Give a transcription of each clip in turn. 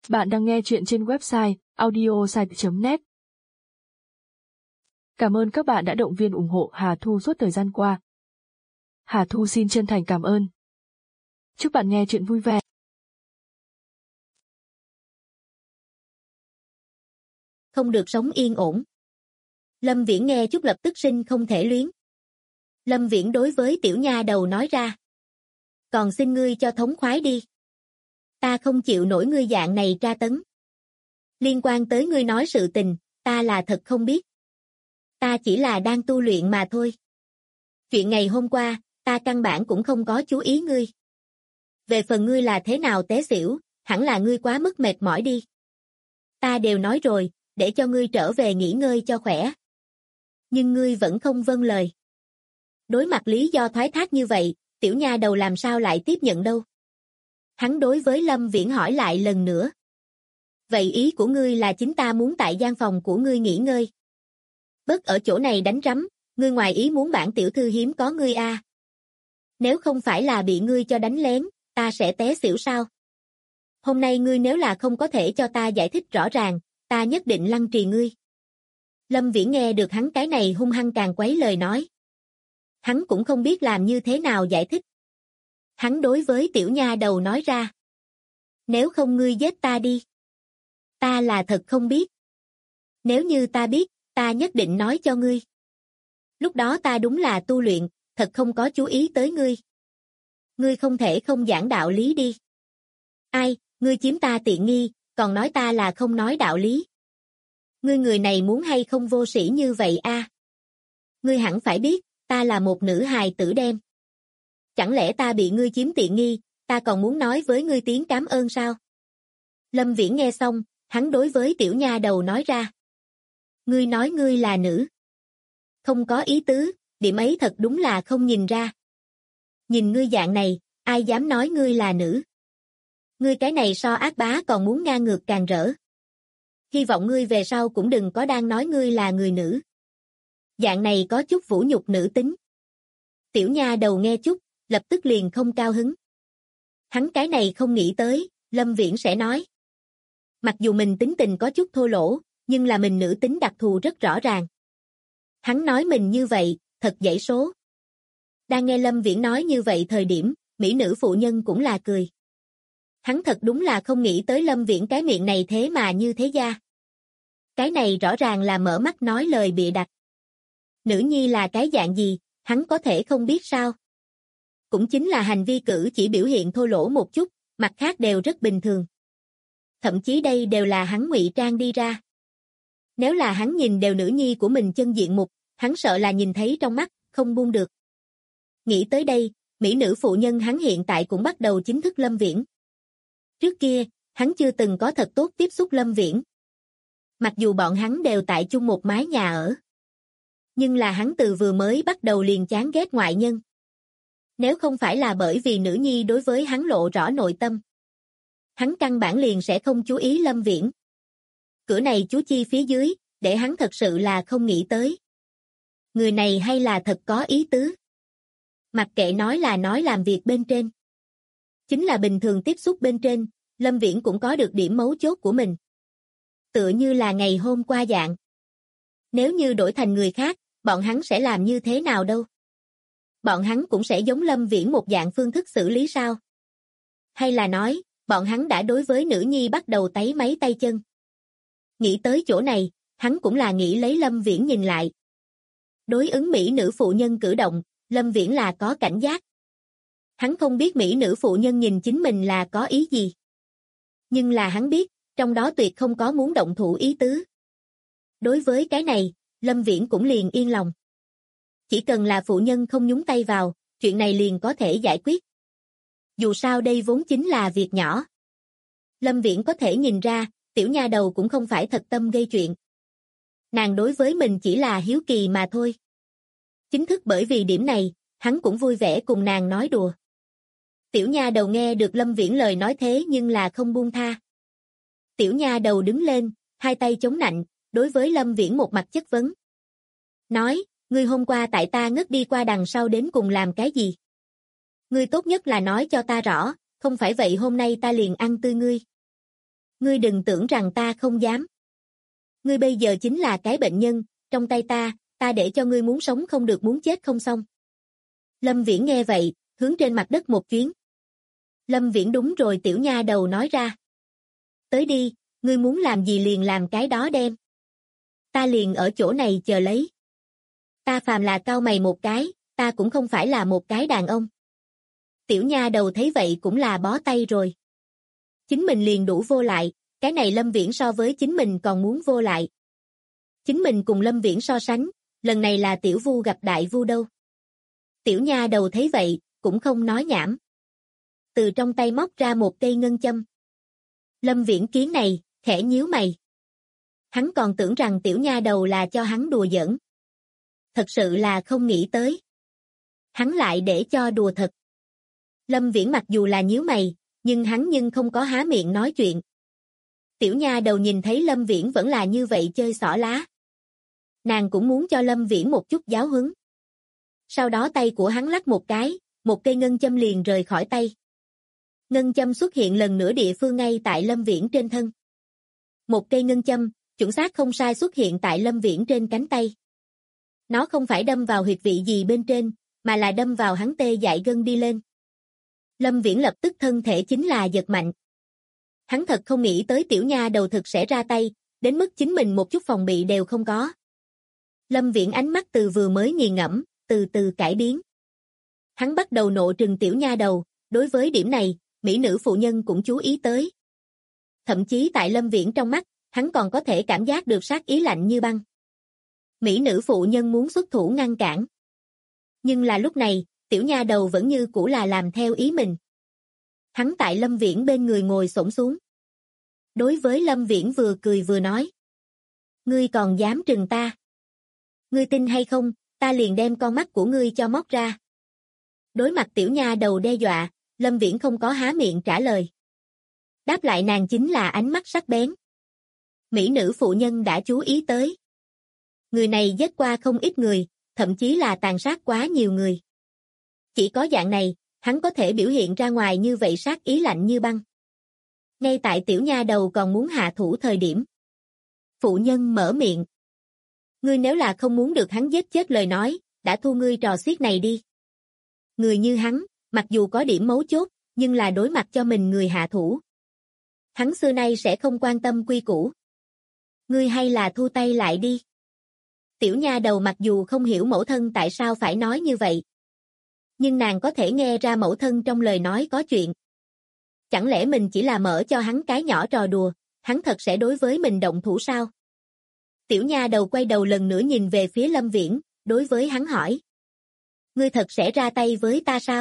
Bạn đang nghe chuyện trên website audiosite.net. Cảm ơn các bạn đã động viên ủng hộ Hà Thu suốt thời gian qua. Hà Thu xin chân thành cảm ơn. Chúc bạn nghe chuyện vui vẻ. Không được sống yên ổn. Lâm Viễn nghe chút lập tức sinh không thể luyến. Lâm Viễn đối với tiểu nha đầu nói ra. Còn xin ngươi cho thống khoái đi. Ta không chịu nổi ngươi dạng này tra tấn. Liên quan tới ngươi nói sự tình, ta là thật không biết. Ta chỉ là đang tu luyện mà thôi. Chuyện ngày hôm qua, ta căn bản cũng không có chú ý ngươi. Về phần ngươi là thế nào té xỉu, hẳn là ngươi quá mức mệt mỏi đi. Ta đều nói rồi, để cho ngươi trở về nghỉ ngơi cho khỏe. Nhưng ngươi vẫn không vâng lời. Đối mặt lý do thoái thác như vậy, tiểu nha đầu làm sao lại tiếp nhận đâu. Hắn đối với Lâm Viễn hỏi lại lần nữa. Vậy ý của ngươi là chính ta muốn tại gian phòng của ngươi nghỉ ngơi. Bớt ở chỗ này đánh rắm, ngươi ngoài ý muốn bản tiểu thư hiếm có ngươi a. Nếu không phải là bị ngươi cho đánh lén, ta sẽ té xỉu sao? Hôm nay ngươi nếu là không có thể cho ta giải thích rõ ràng, ta nhất định lăng trì ngươi. Lâm Viễn nghe được hắn cái này hung hăng càng quấy lời nói. Hắn cũng không biết làm như thế nào giải thích. Hắn đối với tiểu nha đầu nói ra. Nếu không ngươi giết ta đi. Ta là thật không biết. Nếu như ta biết, ta nhất định nói cho ngươi. Lúc đó ta đúng là tu luyện, thật không có chú ý tới ngươi. Ngươi không thể không giảng đạo lý đi. Ai, ngươi chiếm ta tiện nghi, còn nói ta là không nói đạo lý. Ngươi người này muốn hay không vô sĩ như vậy a? Ngươi hẳn phải biết, ta là một nữ hài tử đem. Chẳng lẽ ta bị ngươi chiếm tiện nghi, ta còn muốn nói với ngươi tiếng cảm ơn sao? Lâm Viễn nghe xong, hắn đối với tiểu nha đầu nói ra. Ngươi nói ngươi là nữ. Không có ý tứ, điểm ấy thật đúng là không nhìn ra. Nhìn ngươi dạng này, ai dám nói ngươi là nữ? Ngươi cái này so ác bá còn muốn ngang ngược càng rỡ. Hy vọng ngươi về sau cũng đừng có đang nói ngươi là người nữ. Dạng này có chút vũ nhục nữ tính. Tiểu nha đầu nghe chút, lập tức liền không cao hứng. Hắn cái này không nghĩ tới, Lâm Viễn sẽ nói. Mặc dù mình tính tình có chút thô lỗ, nhưng là mình nữ tính đặc thù rất rõ ràng. Hắn nói mình như vậy, thật dễ số. Đang nghe Lâm Viễn nói như vậy thời điểm, mỹ nữ phụ nhân cũng là cười. Hắn thật đúng là không nghĩ tới Lâm Viễn cái miệng này thế mà như thế gia. Cái này rõ ràng là mở mắt nói lời bịa đặt. Nữ nhi là cái dạng gì, hắn có thể không biết sao. Cũng chính là hành vi cử chỉ biểu hiện thô lỗ một chút, mặt khác đều rất bình thường. Thậm chí đây đều là hắn ngụy trang đi ra. Nếu là hắn nhìn đều nữ nhi của mình chân diện mục, hắn sợ là nhìn thấy trong mắt, không buông được. Nghĩ tới đây, mỹ nữ phụ nhân hắn hiện tại cũng bắt đầu chính thức Lâm Viễn. Trước kia, hắn chưa từng có thật tốt tiếp xúc Lâm Viễn. Mặc dù bọn hắn đều tại chung một mái nhà ở. Nhưng là hắn từ vừa mới bắt đầu liền chán ghét ngoại nhân. Nếu không phải là bởi vì nữ nhi đối với hắn lộ rõ nội tâm. Hắn căn bản liền sẽ không chú ý Lâm Viễn. Cửa này chú chi phía dưới, để hắn thật sự là không nghĩ tới. Người này hay là thật có ý tứ. Mặc kệ nói là nói làm việc bên trên. Chính là bình thường tiếp xúc bên trên, Lâm Viễn cũng có được điểm mấu chốt của mình. Tựa như là ngày hôm qua dạng. Nếu như đổi thành người khác, bọn hắn sẽ làm như thế nào đâu? Bọn hắn cũng sẽ giống Lâm Viễn một dạng phương thức xử lý sao? Hay là nói, bọn hắn đã đối với nữ nhi bắt đầu táy máy tay chân? Nghĩ tới chỗ này, hắn cũng là nghĩ lấy Lâm Viễn nhìn lại. Đối ứng mỹ nữ phụ nhân cử động, Lâm Viễn là có cảnh giác. Hắn không biết mỹ nữ phụ nhân nhìn chính mình là có ý gì. Nhưng là hắn biết, trong đó tuyệt không có muốn động thủ ý tứ. Đối với cái này, Lâm Viễn cũng liền yên lòng. Chỉ cần là phụ nhân không nhúng tay vào, chuyện này liền có thể giải quyết. Dù sao đây vốn chính là việc nhỏ. Lâm Viễn có thể nhìn ra, tiểu nha đầu cũng không phải thật tâm gây chuyện. Nàng đối với mình chỉ là hiếu kỳ mà thôi. Chính thức bởi vì điểm này, hắn cũng vui vẻ cùng nàng nói đùa. Tiểu nha đầu nghe được Lâm Viễn lời nói thế nhưng là không buông tha. Tiểu nha đầu đứng lên, hai tay chống nạnh, đối với Lâm Viễn một mặt chất vấn. Nói, ngươi hôm qua tại ta ngất đi qua đằng sau đến cùng làm cái gì? Ngươi tốt nhất là nói cho ta rõ, không phải vậy hôm nay ta liền ăn tươi ngươi. Ngươi đừng tưởng rằng ta không dám. Ngươi bây giờ chính là cái bệnh nhân, trong tay ta để cho ngươi muốn sống không được muốn chết không xong. Lâm Viễn nghe vậy, hướng trên mặt đất một chuyến. Lâm Viễn đúng rồi, tiểu nha đầu nói ra. Tới đi, ngươi muốn làm gì liền làm cái đó đem. Ta liền ở chỗ này chờ lấy. Ta phàm là cau mày một cái, ta cũng không phải là một cái đàn ông. Tiểu nha đầu thấy vậy cũng là bó tay rồi. Chính mình liền đủ vô lại, cái này Lâm Viễn so với chính mình còn muốn vô lại. Chính mình cùng Lâm Viễn so sánh, lần này là tiểu vu gặp đại vu đâu. Tiểu nha đầu thấy vậy, cũng không nói nhảm. Từ trong tay móc ra một cây ngân châm. Lâm Viễn kiến này, khẽ nhíu mày. Hắn còn tưởng rằng tiểu nha đầu là cho hắn đùa giỡn. Thật sự là không nghĩ tới. Hắn lại để cho đùa thật. Lâm Viễn mặc dù là nhíu mày, nhưng hắn không có há miệng nói chuyện. Tiểu nha đầu nhìn thấy Lâm Viễn vẫn là như vậy chơi xỏ lá. Nàng cũng muốn cho Lâm Viễn một chút giáo huấn. Sau đó tay của hắn lắc một cái, một cây ngân châm liền rời khỏi tay. Ngân châm xuất hiện lần nữa địa phương ngay tại Lâm Viễn trên thân. Một cây ngân châm, chuẩn xác không sai xuất hiện tại Lâm Viễn trên cánh tay. Nó không phải đâm vào huyệt vị gì bên trên, mà là đâm vào hắn tê dại gân đi lên. Lâm Viễn lập tức thân thể chính là giật mạnh. Hắn thật không nghĩ tới tiểu nha đầu thực sẽ ra tay, đến mức chính mình một chút phòng bị đều không có. Lâm Viễn ánh mắt từ vừa mới nghiền ngẫm, từ từ cải biến. Hắn bắt đầu nộ trừng tiểu nha đầu, đối với điểm này, mỹ nữ phụ nhân cũng chú ý tới. Thậm chí tại Lâm Viễn trong mắt, hắn còn có thể cảm giác được sát ý lạnh như băng. Mỹ nữ phụ nhân muốn xuất thủ ngăn cản. Nhưng là lúc này, tiểu nha đầu vẫn như cũ là làm theo ý mình. Hắn tại Lâm Viễn bên người ngồi xổm xuống. Đối với Lâm Viễn vừa cười vừa nói. Ngươi còn dám trừng ta? Ngươi tin hay không, ta liền đem con mắt của ngươi cho móc ra. Đối mặt tiểu nha đầu đe dọa, Lâm Viễn không có há miệng trả lời. Đáp lại nàng chính là ánh mắt sắc bén. Mỹ nữ phụ nhân đã chú ý tới. Người này giết qua không ít người, thậm chí là tàn sát quá nhiều người. Chỉ có dạng này, hắn có thể biểu hiện ra ngoài như vậy sát ý lạnh như băng. Ngay tại tiểu nha đầu còn muốn hạ thủ thời điểm. Phụ nhân mở miệng. Ngươi nếu là không muốn được hắn giết chết lời nói, đã thu ngươi trò xiết này đi. Người như hắn, mặc dù có điểm mấu chốt, nhưng là đối mặt cho mình người hạ thủ. Hắn xưa nay sẽ không quan tâm quy củ. Ngươi hay là thu tay lại đi. Tiểu nha đầu mặc dù không hiểu mẫu thân tại sao phải nói như vậy. Nhưng nàng có thể nghe ra mẫu thân trong lời nói có chuyện. Chẳng lẽ mình chỉ là mở cho hắn cái nhỏ trò đùa, hắn thật sẽ đối với mình động thủ sao? Tiểu nha đầu quay đầu lần nữa nhìn về phía Lâm Viễn, đối với hắn hỏi. Ngươi thật sẽ ra tay với ta sao?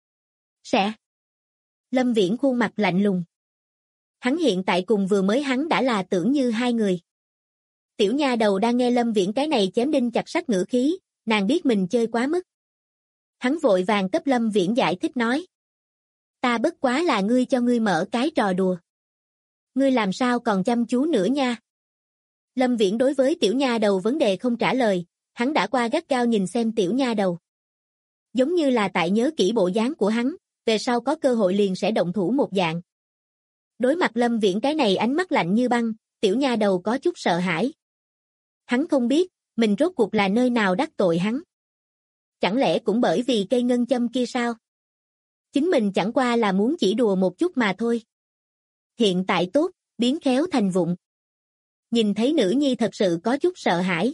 Sẽ. Lâm Viễn khuôn mặt lạnh lùng. Hắn hiện tại cùng vừa mới hắn đã là tưởng như hai người. Tiểu nha đầu đang nghe Lâm Viễn cái này chém đinh chặt sắt ngữ khí, nàng biết mình chơi quá mức. Hắn vội vàng cấp Lâm Viễn giải thích nói. Ta bất quá là ngươi cho ngươi mở cái trò đùa. Ngươi làm sao còn chăm chú nữa nha? Lâm Viễn đối với tiểu nha đầu vấn đề không trả lời, hắn đã qua gắt gao nhìn xem tiểu nha đầu. Giống như là tại nhớ kỹ bộ dáng của hắn, về sau có cơ hội liền sẽ động thủ một dạng. Đối mặt Lâm Viễn cái này ánh mắt lạnh như băng, tiểu nha đầu có chút sợ hãi. Hắn không biết, mình rốt cuộc là nơi nào đắc tội hắn. Chẳng lẽ cũng bởi vì cây ngân châm kia sao? Chính mình chẳng qua là muốn chỉ đùa một chút mà thôi. Hiện tại tốt, biến khéo thành vụng. Nhìn thấy nữ nhi thật sự có chút sợ hãi.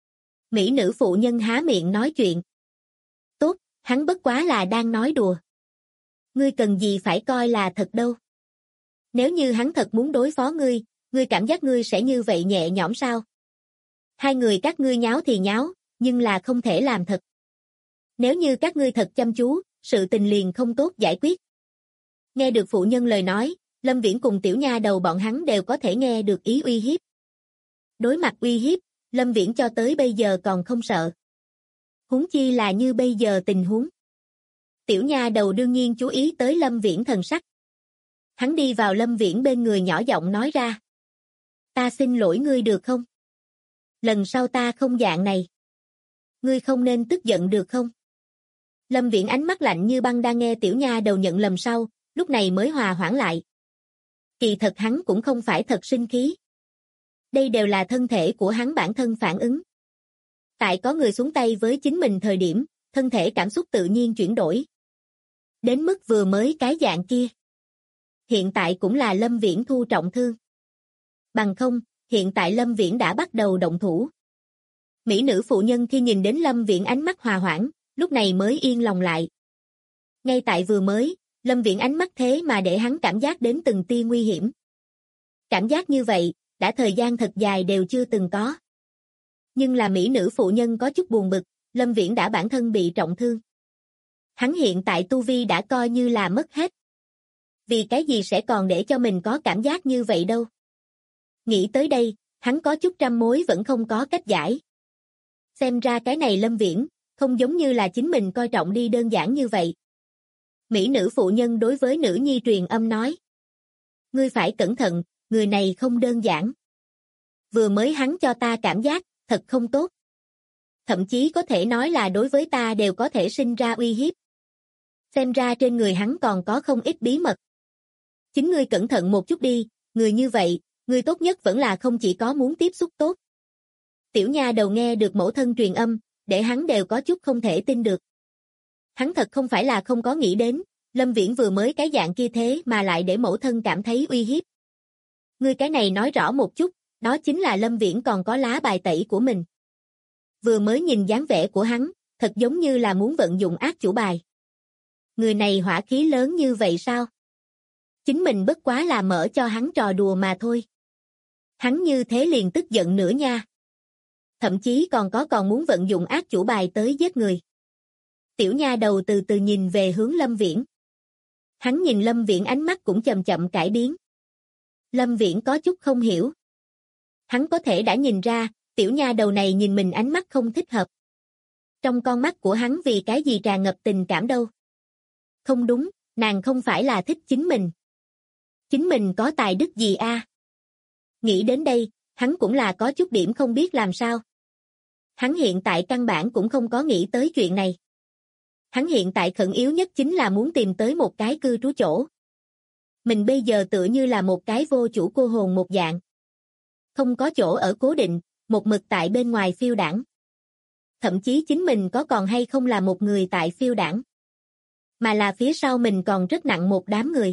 Mỹ nữ phụ nhân há miệng nói chuyện. Tốt, hắn bất quá là đang nói đùa. Ngươi cần gì phải coi là thật đâu. Nếu như hắn thật muốn đối phó ngươi, ngươi cảm giác ngươi sẽ như vậy nhẹ nhõm sao? Hai người các ngươi nháo thì nháo, nhưng là không thể làm thật. Nếu như các ngươi thật chăm chú, sự tình liền không tốt giải quyết. Nghe được phụ nhân lời nói, Lâm Viễn cùng tiểu nha đầu bọn hắn đều có thể nghe được ý uy hiếp. Đối mặt uy hiếp, Lâm Viễn cho tới bây giờ còn không sợ. Huống chi là như bây giờ tình huống. Tiểu nha đầu đương nhiên chú ý tới Lâm Viễn thần sắc. Hắn đi vào Lâm Viễn bên người nhỏ giọng nói ra. Ta xin lỗi ngươi được không? Lần sau ta không dạng này. Ngươi không nên tức giận được không? Lâm Viễn ánh mắt lạnh như băng đang nghe tiểu nha đầu nhận lầm sau, lúc này mới hòa hoãn lại. Kỳ thật hắn cũng không phải thật sinh khí. Đây đều là thân thể của hắn bản thân phản ứng. Tại có người xuống tay với chính mình thời điểm, thân thể cảm xúc tự nhiên chuyển đổi. Đến mức vừa mới cái dạng kia. Hiện tại cũng là Lâm Viễn thu trọng thương. Bằng không, hiện tại Lâm Viễn đã bắt đầu động thủ. Mỹ nữ phụ nhân khi nhìn đến Lâm Viễn ánh mắt hòa hoãn, lúc này mới yên lòng lại. Ngay tại vừa mới, Lâm Viễn ánh mắt thế mà để hắn cảm giác đến từng tia nguy hiểm. Cảm giác như vậy, đã thời gian thật dài đều chưa từng có. Nhưng là mỹ nữ phụ nhân có chút buồn bực, Lâm Viễn đã bản thân bị trọng thương. Hắn hiện tại tu vi đã coi như là mất hết. Vì cái gì sẽ còn để cho mình có cảm giác như vậy đâu. Nghĩ tới đây, hắn có chút trăm mối vẫn không có cách giải. Xem ra cái này Lâm Viễn, không giống như là chính mình coi trọng đi đơn giản như vậy. Mỹ nữ phụ nhân đối với nữ nhi truyền âm nói. Ngươi phải cẩn thận, người này không đơn giản. Vừa mới hắn cho ta cảm giác, thật không tốt. Thậm chí có thể nói là đối với ta đều có thể sinh ra uy hiếp. Xem ra trên người hắn còn có không ít bí mật. Chính ngươi cẩn thận một chút đi, người như vậy, ngươi tốt nhất vẫn là không chỉ có muốn tiếp xúc tốt. Tiểu nha đầu nghe được mẫu thân truyền âm, để hắn đều có chút không thể tin được. Hắn thật không phải là không có nghĩ đến, Lâm Viễn vừa mới cái dạng kia thế mà lại để mẫu thân cảm thấy uy hiếp. Ngươi cái này nói rõ một chút, đó chính là Lâm Viễn còn có lá bài tẩy của mình. Vừa mới nhìn dáng vẻ của hắn, thật giống như là muốn vận dụng ác chủ bài. Người này hỏa khí lớn như vậy sao? Chính mình bất quá là mở cho hắn trò đùa mà thôi. Hắn như thế liền tức giận nữa nha. Thậm chí còn muốn vận dụng ác chủ bài tới giết người. Tiểu nha đầu từ từ nhìn về hướng Lâm Viễn. Hắn nhìn Lâm Viễn ánh mắt cũng chậm chậm cải biến. Lâm Viễn có chút không hiểu. Hắn có thể đã nhìn ra, tiểu nha đầu này nhìn mình ánh mắt không thích hợp. Trong con mắt của hắn vì cái gì tràn ngập tình cảm đâu. Không đúng, nàng không phải là thích chính mình. Chính mình có tài đức gì a? Nghĩ đến đây, hắn cũng là có chút điểm không biết làm sao. Hắn hiện tại căn bản cũng không có nghĩ tới chuyện này. Hắn hiện tại khẩn yếu nhất chính là muốn tìm tới một cái cư trú chỗ. Mình bây giờ tựa như là một cái vô chủ cô hồn một dạng. Không có chỗ ở cố định, một mực tại bên ngoài phiêu đãng. Thậm chí chính mình có còn hay không là một người tại phiêu đãng. Mà là phía sau mình còn rất nặng một đám người.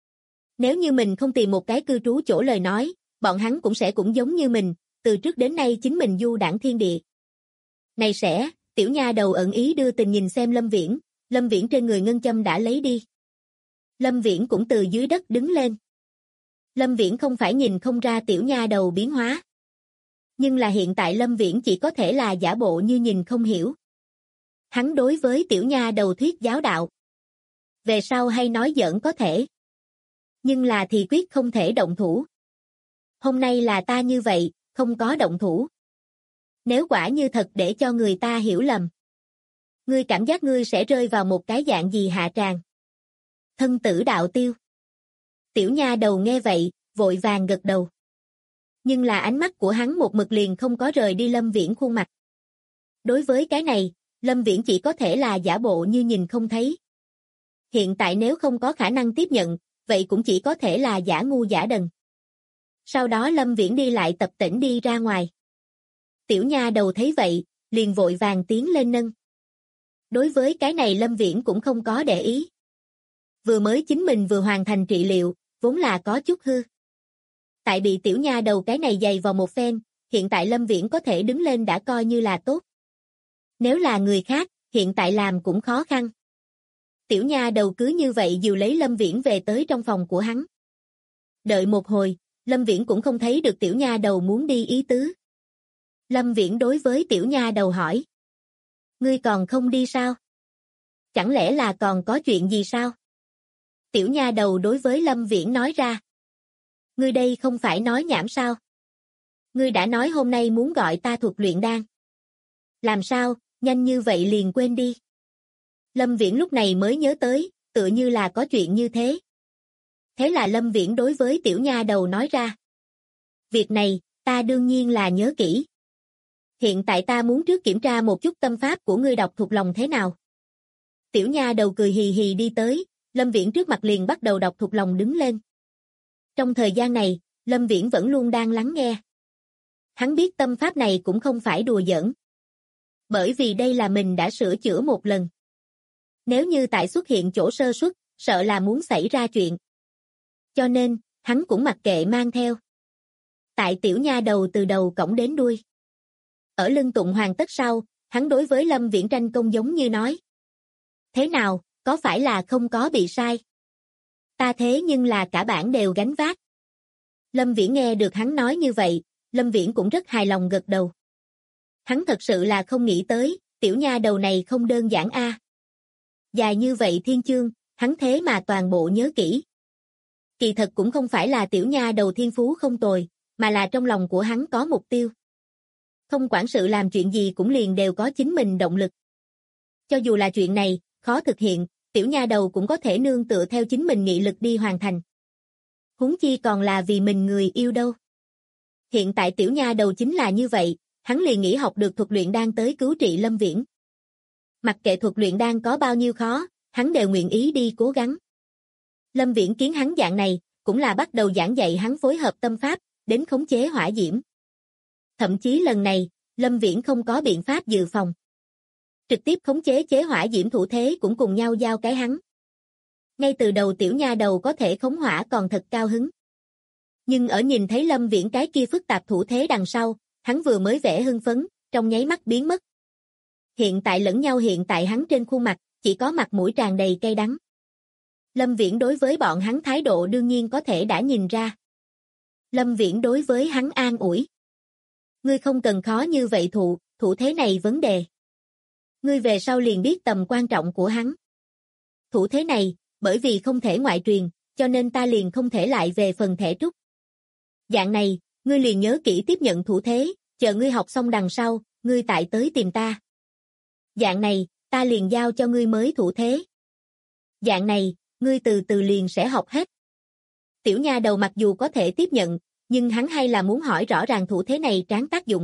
Nếu như mình không tìm một cái cư trú chỗ lời nói, bọn hắn cũng sẽ cũng giống như mình, từ trước đến nay chính mình du đãng thiên địa. Này sẽ, tiểu nha đầu ẩn ý đưa tình nhìn xem Lâm Viễn trên người ngân châm đã lấy đi. Lâm Viễn cũng từ dưới đất đứng lên. Lâm Viễn không phải nhìn không ra tiểu nha đầu biến hóa. Nhưng là hiện tại Lâm Viễn chỉ có thể là giả bộ như nhìn không hiểu. Hắn đối với tiểu nha đầu thuyết giáo đạo. Về sau hay nói giỡn có thể. Nhưng là thì quyết không thể động thủ. Hôm nay là ta như vậy, không có động thủ. Nếu quả như thật để cho người ta hiểu lầm. Ngươi cảm giác ngươi sẽ rơi vào một cái dạng gì hạ tràng. Thân tử đạo tiêu. Tiểu nha đầu nghe vậy, vội vàng gật đầu. Nhưng là ánh mắt của hắn một mực liền không có rời đi Lâm Viễn khuôn mặt. Đối với cái này, Lâm Viễn chỉ có thể là giả bộ như nhìn không thấy. Hiện tại nếu không có khả năng tiếp nhận, vậy cũng chỉ có thể là giả ngu giả đần. Sau đó Lâm Viễn đi lại tập tễnh đi ra ngoài. Tiểu nha đầu thấy vậy, liền vội vàng tiến lên nâng. Đối với cái này Lâm Viễn cũng không có để ý. Vừa mới chính mình vừa hoàn thành trị liệu, vốn là có chút hư. Tại bị tiểu nha đầu cái này giày vào một phen, hiện tại Lâm Viễn có thể đứng lên đã coi như là tốt. Nếu là người khác, hiện tại làm cũng khó khăn. Tiểu nha đầu cứ như vậy dìu lấy Lâm Viễn về tới trong phòng của hắn. Đợi một hồi, Lâm Viễn cũng không thấy được tiểu nha đầu muốn đi ý tứ. Lâm Viễn đối với tiểu nha đầu hỏi. Ngươi còn không đi sao? Chẳng lẽ là còn có chuyện gì sao? Tiểu nha đầu đối với Lâm Viễn nói ra. Ngươi đây không phải nói nhảm sao? Ngươi đã nói hôm nay muốn gọi ta thuật luyện đan. Làm sao, nhanh như vậy liền quên đi. Lâm Viễn lúc này mới nhớ tới, tựa như là có chuyện như thế. Thế là Lâm Viễn đối với tiểu nha đầu nói ra. Việc này, ta đương nhiên là nhớ kỹ. Hiện tại ta muốn trước kiểm tra một chút tâm pháp của ngươi đọc thuộc lòng thế nào. Tiểu nha đầu cười hì hì đi tới, Lâm Viễn trước mặt liền bắt đầu đọc thuộc lòng đứng lên. Trong thời gian này, Lâm Viễn vẫn luôn đang lắng nghe. Hắn biết tâm pháp này cũng không phải đùa giỡn. Bởi vì đây là mình đã sửa chữa một lần. Nếu như tại xuất hiện chỗ sơ suất, sợ là muốn xảy ra chuyện. Cho nên, hắn cũng mặc kệ mang theo. Tại tiểu nha đầu từ đầu cổng đến đuôi. Ở lưng tụng hoàn tất sau, hắn đối với Lâm Viễn tranh công giống như nói. Thế nào, có phải là không có bị sai? Ta thế nhưng là cả bản đều gánh vác. Lâm Viễn nghe được hắn nói như vậy, Lâm Viễn cũng rất hài lòng gật đầu. Hắn thật sự là không nghĩ tới, tiểu nha đầu này không đơn giản a. Dài như vậy thiên chương, hắn thế mà toàn bộ nhớ kỹ. Kỳ thật cũng không phải là tiểu nha đầu thiên phú không tồi, mà là trong lòng của hắn có mục tiêu. Không quản sự làm chuyện gì cũng liền đều có chính mình động lực. Cho dù là chuyện này, khó thực hiện, tiểu nha đầu cũng có thể nương tựa theo chính mình nghị lực đi hoàn thành. Huống chi còn là vì mình người yêu đâu. Hiện tại tiểu nha đầu chính là như vậy, hắn liền nghĩ học được thuật luyện đan tới cứu trị Lâm Viễn. Mặc kệ thuật luyện đan có bao nhiêu khó, hắn đều nguyện ý đi cố gắng. Lâm Viễn kiến hắn dạng này, cũng là bắt đầu giảng dạy hắn phối hợp tâm pháp, đến khống chế hỏa diễm. Thậm chí lần này, Lâm Viễn không có biện pháp dự phòng. Trực tiếp khống chế chế hỏa diễm thủ thế cũng cùng nhau giao cái hắn. Ngay từ đầu tiểu nha đầu có thể khống hỏa còn thật cao hứng. Nhưng ở nhìn thấy Lâm Viễn cái kia phức tạp thủ thế đằng sau, hắn vừa mới vẻ hưng phấn, trong nháy mắt biến mất. Hiện tại lẫn nhau hiện tại hắn trên khuôn mặt, chỉ có mặt mũi tràn đầy cay đắng. Lâm Viễn đối với bọn hắn thái độ đương nhiên có thể đã nhìn ra. Lâm Viễn đối với hắn an ủi. Ngươi không cần khó như vậy thủ thế này vấn đề. Ngươi về sau liền biết tầm quan trọng của hắn. Thủ thế này, bởi vì không thể ngoại truyền, cho nên ta liền không thể lại về phần thể trúc. Dạng này, ngươi liền nhớ kỹ tiếp nhận thủ thế, chờ ngươi học xong đằng sau, ngươi tại tới tìm ta. Dạng này, ta liền giao cho ngươi mới thủ thế. Dạng này, ngươi từ từ liền sẽ học hết. Tiểu nha đầu mặc dù có thể tiếp nhận, nhưng hắn hay là muốn hỏi rõ ràng thủ thế này tráng tác dụng.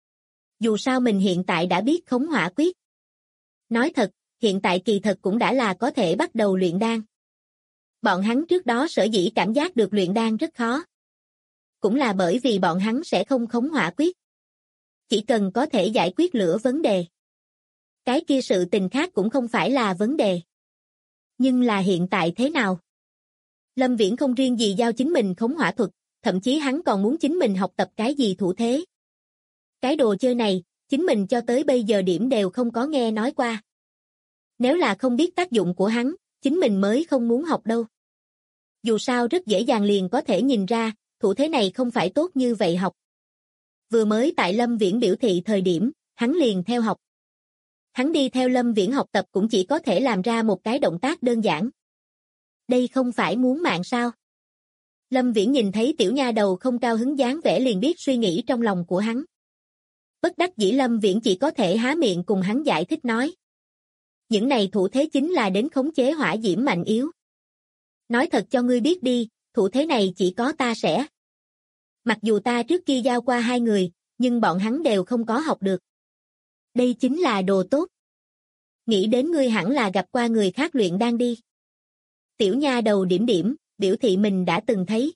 Dù sao mình hiện tại đã biết khống hỏa quyết. Nói thật, hiện tại kỳ thật cũng đã là có thể bắt đầu luyện đan. Bọn hắn trước đó sở dĩ cảm giác được luyện đan rất khó. Cũng là bởi vì bọn hắn sẽ không khống hỏa quyết. Chỉ cần có thể giải quyết lửa vấn đề. Cái kia sự tình khác cũng không phải là vấn đề. Nhưng là hiện tại thế nào? Lâm Viễn không riêng gì giao chính mình khống hỏa thuật, thậm chí hắn còn muốn chính mình học tập cái gì thủ thế. Cái đồ chơi này, chính mình cho tới bây giờ điểm đều không có nghe nói qua. Nếu là không biết tác dụng của hắn, chính mình mới không muốn học đâu. Dù sao rất dễ dàng liền có thể nhìn ra, thủ thế này không phải tốt như vậy học. Vừa mới tại Lâm Viễn biểu thị thời điểm, hắn liền theo học. Hắn đi theo Lâm Viễn học tập cũng chỉ có thể làm ra một cái động tác đơn giản. Đây không phải muốn mạng sao? Lâm Viễn nhìn thấy tiểu nha đầu không cao hứng dáng vẻ liền biết suy nghĩ trong lòng của hắn. Bất đắc dĩ Lâm Viễn chỉ có thể há miệng cùng hắn giải thích nói. Những này thủ thế chính là đến khống chế hỏa diễm mạnh yếu. Nói thật cho ngươi biết đi, thủ thế này chỉ có ta sẽ. Mặc dù ta trước kia giao qua 2 người, nhưng bọn hắn đều không có học được. Đây chính là đồ tốt. Nghĩ đến ngươi hẳn là gặp qua người khác luyện đan đi. Tiểu nha đầu điểm điểm, biểu thị mình đã từng thấy.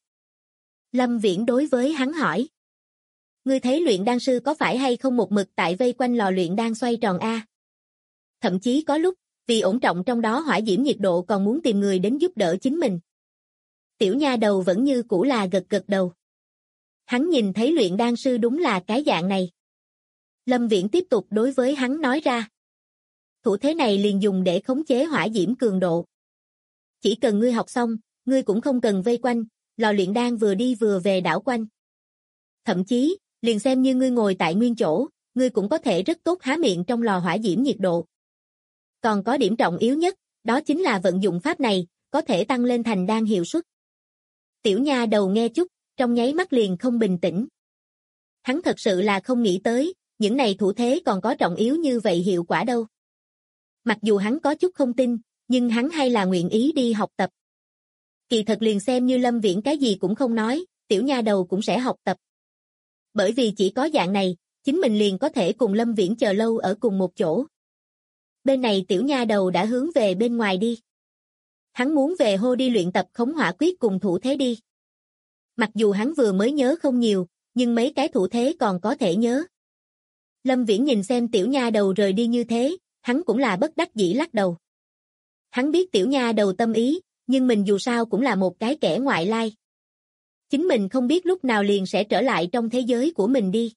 Lâm Viễn đối với hắn hỏi. Ngươi thấy luyện đan sư có phải hay không một mực tại vây quanh lò luyện đan xoay tròn a? Thậm chí có lúc, vì ổn trọng trong đó hỏa diễm nhiệt độ còn muốn tìm người đến giúp đỡ chính mình. Tiểu nha đầu vẫn như cũ là gật gật đầu. Hắn nhìn thấy luyện đan sư đúng là cái dạng này. Lâm Viễn tiếp tục đối với hắn nói ra. Thủ thế này liền dùng để khống chế hỏa diễm cường độ. Chỉ cần ngươi học xong, ngươi cũng không cần vây quanh, lò luyện đan vừa đi vừa về đảo quanh. Thậm chí, liền xem như ngươi ngồi tại nguyên chỗ, ngươi cũng có thể rất tốt há miệng trong lò hỏa diễm nhiệt độ. Còn có điểm trọng yếu nhất, đó chính là vận dụng pháp này, có thể tăng lên thành đan hiệu suất. Tiểu nha đầu nghe chút, trong nháy mắt liền không bình tĩnh. Hắn thật sự là không nghĩ tới, những này thủ thế còn có trọng yếu như vậy hiệu quả đâu. Mặc dù hắn có chút không tin, nhưng hắn hay là nguyện ý đi học tập. Kỳ thật liền xem như Lâm Viễn cái gì cũng không nói, tiểu nha đầu cũng sẽ học tập. Bởi vì chỉ có dạng này, chính mình liền có thể cùng Lâm Viễn chờ lâu ở cùng một chỗ. Bên này tiểu nha đầu đã hướng về bên ngoài đi. Hắn muốn về hô đi luyện tập khống hỏa quyết cùng thủ thế đi. Mặc dù hắn vừa mới nhớ không nhiều, nhưng mấy cái thủ thế còn có thể nhớ. Lâm Viễn nhìn xem tiểu nha đầu rời đi như thế, hắn cũng là bất đắc dĩ lắc đầu. Hắn biết tiểu nha đầu tâm ý, nhưng mình dù sao cũng là một cái kẻ ngoại lai. Chính mình không biết lúc nào liền sẽ trở lại trong thế giới của mình đi.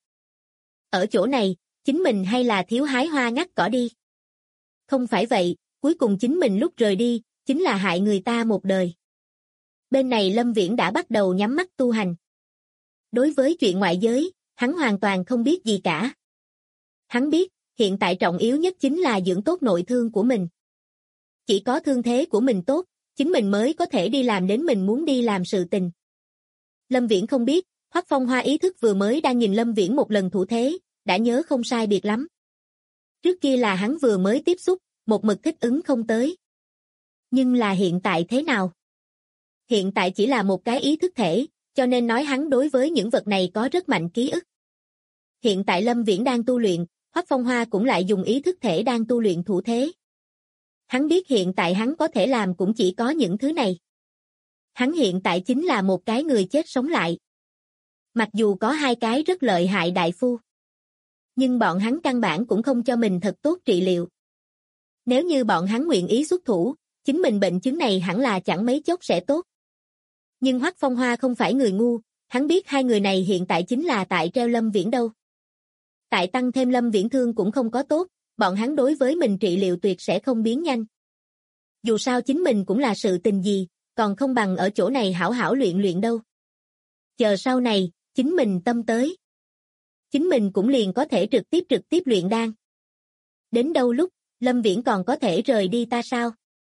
Ở chỗ này, chính mình hay là thiếu hái hoa ngắt cỏ đi. Không phải vậy, cuối cùng chính mình lúc rời đi, chính là hại người ta một đời. Bên này Lâm Viễn đã bắt đầu nhắm mắt tu hành. Đối với chuyện ngoại giới, hắn hoàn toàn không biết gì cả. Hắn biết, hiện tại trọng yếu nhất chính là dưỡng tốt nội thương của mình. Chỉ có thương thế của mình tốt, chính mình mới có thể đi làm đến mình muốn đi làm sự tình. Lâm Viễn không biết, Hoắc Phong Hoa ý thức vừa mới đang nhìn Lâm Viễn một lần thủ thế, đã nhớ không sai biệt lắm. Trước kia là hắn vừa mới tiếp xúc, một mực thích ứng không tới. Nhưng là hiện tại thế nào? Hiện tại chỉ là một cái ý thức thể, cho nên nói hắn đối với những vật này có rất mạnh ký ức. Hiện tại Lâm Viễn đang tu luyện, Hoắc Phong Hoa cũng lại dùng ý thức thể đang tu luyện thủ thế. Hắn biết hiện tại hắn có thể làm cũng chỉ có những thứ này. Hắn hiện tại chính là một cái người chết sống lại. Mặc dù có hai cái rất lợi hại đại phu, nhưng bọn hắn căn bản cũng không cho mình thật tốt trị liệu. Nếu như bọn hắn nguyện ý xuất thủ, chính mình bệnh chứng này hẳn là chẳng mấy chốc sẽ tốt. Nhưng Hoắc Phong Hoa không phải người ngu, hắn biết hai người này hiện tại chính là tại treo Lâm Viễn đâu. Tại tăng thêm Lâm Viễn thương cũng không có tốt, bọn hắn đối với mình trị liệu tuyệt sẽ không biến nhanh. Dù sao chính mình cũng là sự tình gì, còn không bằng ở chỗ này hảo hảo luyện luyện đâu. Chờ sau này, chính mình tâm tới. Chính mình cũng liền có thể trực tiếp luyện đan. Đến đâu lúc, Lâm Viễn còn có thể rời đi ta sao?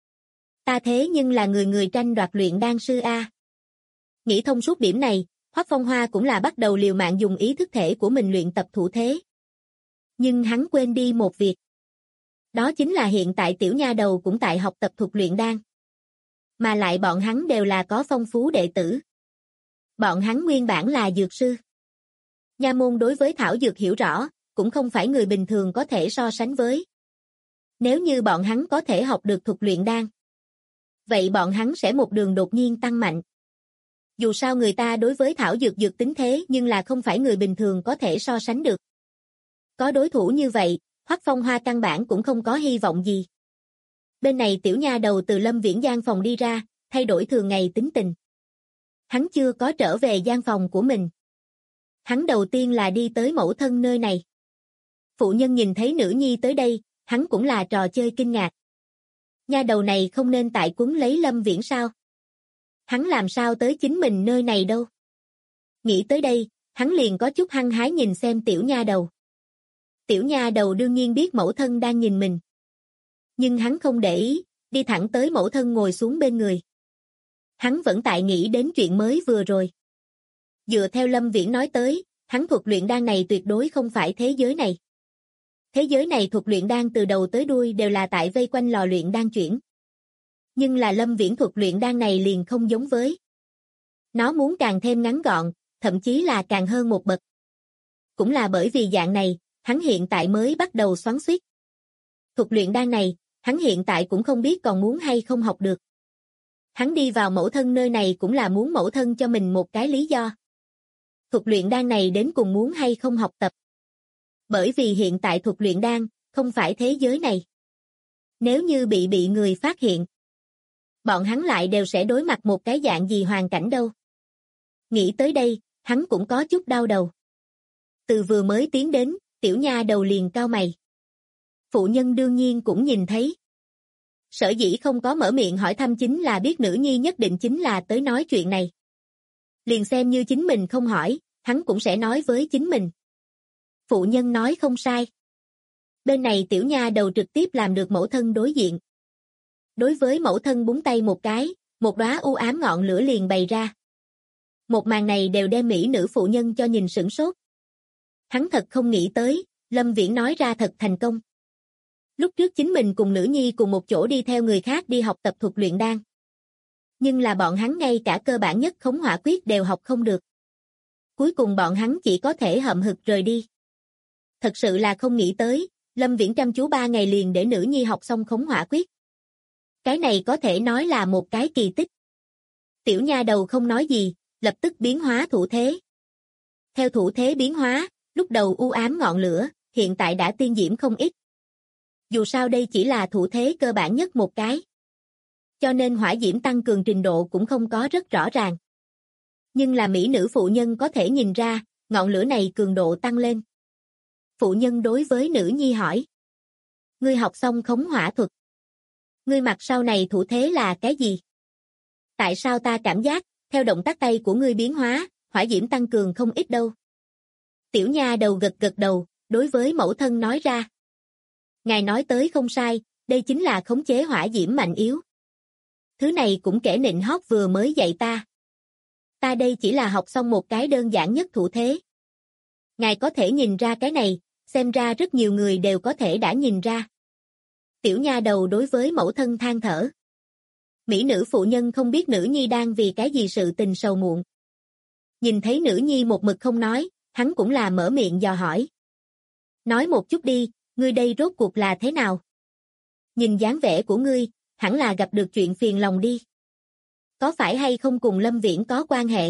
Ta thế nhưng là người tranh đoạt luyện đan sư A. Nghĩ thông suốt điểm này, Hoắc Phong Hoa cũng là bắt đầu liều mạng dùng ý thức thể của mình luyện tập thủ thế. Nhưng hắn quên đi một việc. Đó chính là hiện tại tiểu nha đầu cũng tại học tập thuật luyện đan. Mà lại bọn hắn đều là có phong phú đệ tử. Bọn hắn nguyên bản là dược sư. Nha môn đối với thảo dược hiểu rõ, cũng không phải người bình thường có thể so sánh với. Nếu như bọn hắn có thể học được thuật luyện đan, vậy bọn hắn sẽ một đường đột nhiên tăng mạnh. Dù sao người ta đối với thảo dược dược tính thế nhưng là không phải người bình thường có thể so sánh được. Có đối thủ như vậy, Hoắc Phong Hoa căn bản cũng không có hy vọng gì. Bên này tiểu nha đầu từ Lâm Viễn gian phòng đi ra, thay đổi thường ngày tính tình. Hắn chưa có trở về gian phòng của mình. Hắn đầu tiên là đi tới mẫu thân nơi này. Phụ nhân nhìn thấy nữ nhi tới đây, hắn cũng là trò chơi kinh ngạc. Nha đầu này không nên tại quấn lấy Lâm Viễn sao? Hắn làm sao tới chính mình nơi này đâu? Nghĩ tới đây, hắn liền có chút hăng hái nhìn xem tiểu nha đầu. Tiểu nha đầu đương nhiên biết mẫu thân đang nhìn mình. Nhưng hắn không để ý, đi thẳng tới mẫu thân ngồi xuống bên người. Hắn vẫn tại nghĩ đến chuyện mới vừa rồi. Dựa theo Lâm Viễn nói tới, hắn thuật luyện đan này tuyệt đối không phải thế giới này. Thế giới này thuật luyện đan từ đầu tới đuôi đều là tại vây quanh lò luyện đan chuyển. Nhưng là Lâm Viễn thuật luyện đan này liền không giống với. Nó muốn càng thêm ngắn gọn, thậm chí là càng hơn một bậc. Cũng là bởi vì dạng này, hắn hiện tại mới bắt đầu xoắn xuýt. Thuật luyện đan này, hắn hiện tại cũng không biết còn muốn hay không học được. Hắn đi vào mẫu thân nơi này cũng là muốn mẫu thân cho mình một cái lý do. Thuật luyện đan này đến cùng muốn hay không học tập. Bởi vì hiện tại thuật luyện đan, không phải thế giới này. Nếu như bị người phát hiện, bọn hắn lại đều sẽ đối mặt một cái dạng gì hoàn cảnh đâu. Nghĩ tới đây, hắn cũng có chút đau đầu. Từ vừa mới tiến đến, tiểu nha đầu liền cau mày. Phụ nhân đương nhiên cũng nhìn thấy. Sở dĩ không có mở miệng hỏi thăm chính là biết nữ nhi nhất định chính là tới nói chuyện này. Liền xem như chính mình không hỏi, hắn cũng sẽ nói với chính mình. Phụ nhân nói không sai. Bên này tiểu nha đầu trực tiếp làm được mẫu thân đối diện. Đối với mẫu thân búng tay một cái, một đóa u ám ngọn lửa liền bày ra. Một màn này đều đem mỹ nữ phụ nhân cho nhìn sửng sốt. Hắn thật không nghĩ tới, Lâm Viễn nói ra thật thành công. Lúc trước chính mình cùng nữ nhi cùng một chỗ đi theo người khác đi học tập thuật luyện đan. Nhưng là bọn hắn ngay cả cơ bản nhất khống hỏa quyết đều học không được. Cuối cùng bọn hắn chỉ có thể hậm hực rời đi. Thật sự là không nghĩ tới, Lâm Viễn chăm chú 3 ngày liền để nữ nhi học xong khống hỏa quyết. Cái này có thể nói là một cái kỳ tích. Tiểu nha đầu không nói gì, lập tức biến hóa thủ thế. Theo thủ thế biến hóa, lúc đầu u ám ngọn lửa, hiện tại đã tiên diễm không ít. Dù sao đây chỉ là thủ thế cơ bản nhất một cái. Cho nên hỏa diễm tăng cường trình độ cũng không có rất rõ ràng. Nhưng là mỹ nữ phụ nhân có thể nhìn ra, ngọn lửa này cường độ tăng lên. Phụ nhân đối với nữ nhi hỏi. Ngươi học xong khống hỏa thuật. Ngươi mặt sau này thủ thế là cái gì? Tại sao ta cảm giác, theo động tác tay của ngươi biến hóa, hỏa diễm tăng cường không ít đâu? Tiểu nha đầu gật gật đầu, đối với mẫu thân nói ra. Ngài nói tới không sai, đây chính là khống chế hỏa diễm mạnh yếu. Thứ này cũng kẻ nịnh hót vừa mới dạy ta. Ta đây chỉ là học xong một cái đơn giản nhất thủ thế. Ngài có thể nhìn ra cái này, xem ra rất nhiều người đều có thể đã nhìn ra. Tiểu nha đầu đối với mẫu thân than thở. Mỹ nữ phụ nhân không biết nữ nhi đang vì cái gì sự tình sầu muộn. Nhìn thấy nữ nhi một mực không nói, hắn cũng là mở miệng dò hỏi. Nói một chút đi, ngươi đây rốt cuộc là thế nào? Nhìn dáng vẻ của ngươi, hẳn là gặp được chuyện phiền lòng đi. Có phải hay không cùng Lâm Viễn có quan hệ?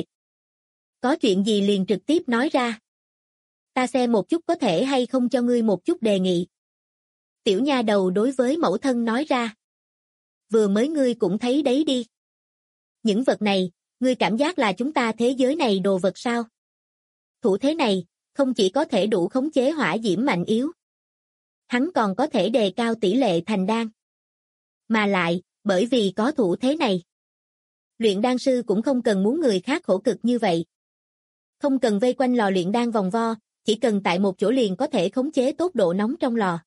Có chuyện gì liền trực tiếp nói ra. Ta xem một chút có thể hay không cho ngươi một chút đề nghị. Tiểu nha đầu đối với mẫu thân nói ra. Vừa mới ngươi cũng thấy đấy đi. Những vật này, ngươi cảm giác là chúng ta thế giới này đồ vật sao? Thủ thế này, không chỉ có thể đủ khống chế hỏa diễm mạnh yếu. Hắn còn có thể đề cao tỷ lệ thành đan. Mà lại, bởi vì có thủ thế này. Luyện đan sư cũng không cần muốn người khác khổ cực như vậy. Không cần vây quanh lò luyện đan vòng vo, chỉ cần tại một chỗ liền có thể khống chế tốt độ nóng trong lò.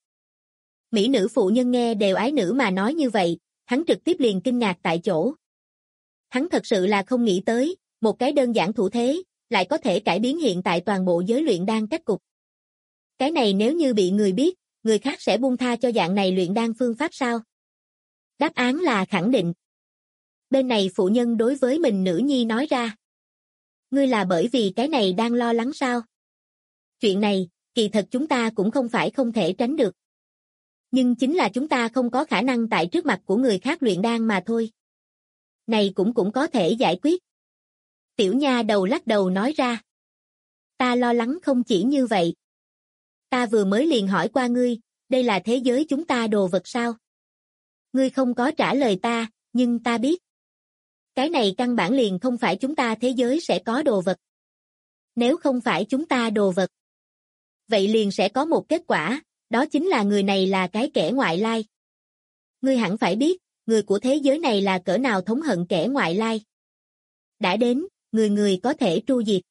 Mỹ nữ phụ nhân nghe đều ái nữ mà nói như vậy, hắn trực tiếp liền kinh ngạc tại chỗ. Hắn thật sự là không nghĩ tới, một cái đơn giản thủ thế, lại có thể cải biến hiện tại toàn bộ giới luyện đan cách cục. Cái này nếu như bị người biết, người khác sẽ buông tha cho dạng này luyện đan phương pháp sao? Đáp án là khẳng định. Bên này phụ nhân đối với mình nữ nhi nói ra. Ngươi là bởi vì cái này đang lo lắng sao? Chuyện này, kỳ thật chúng ta cũng không phải không thể tránh được. Nhưng chính là chúng ta không có khả năng tại trước mặt của người khác luyện đan mà thôi. Này cũng có thể giải quyết. Tiểu nha đầu lắc đầu nói ra. Ta lo lắng không chỉ như vậy. Ta vừa mới liền hỏi qua ngươi, đây là thế giới chúng ta đồ vật sao? Ngươi không có trả lời ta, nhưng ta biết. Cái này căn bản liền không phải chúng ta thế giới sẽ có đồ vật. Nếu không phải chúng ta đồ vật, vậy liền sẽ có một kết quả, đó chính là người này là cái kẻ ngoại lai. Ngươi hẳn phải biết, người của thế giới này là cỡ nào thống hận kẻ ngoại lai. Đã đến, người người có thể tru diệt.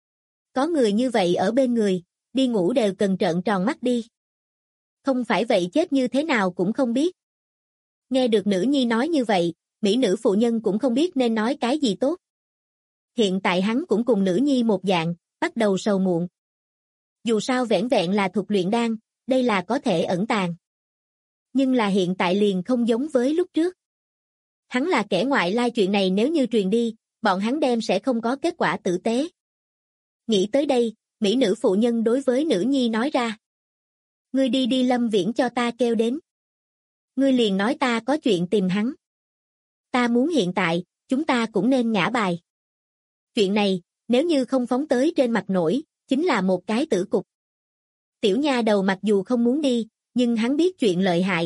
Có người như vậy ở bên người, đi ngủ đều cần trợn tròn mắt đi. Không phải vậy chết như thế nào cũng không biết. Nghe được nữ nhi nói như vậy, mỹ nữ phụ nhân cũng không biết nên nói cái gì tốt. Hiện tại hắn cũng cùng nữ nhi một dạng, bắt đầu sầu muộn. Dù sao vẻn vẹn là thuật luyện đan, đây là có thể ẩn tàng. Nhưng là hiện tại liền không giống với lúc trước. Hắn là kẻ ngoại lai, chuyện này nếu như truyền đi, bọn hắn đem sẽ không có kết quả tử tế. Nghĩ tới đây, mỹ nữ phụ nhân đối với nữ nhi nói ra. Ngươi đi Lâm Viễn cho ta kêu đến. Ngươi liền nói ta có chuyện tìm hắn. Ta muốn hiện tại, chúng ta cũng nên ngã bài. Chuyện này, nếu như không phóng tới trên mặt nổi, chính là một cái tử cục. Tiểu nha đầu mặc dù không muốn đi, nhưng hắn biết chuyện lợi hại.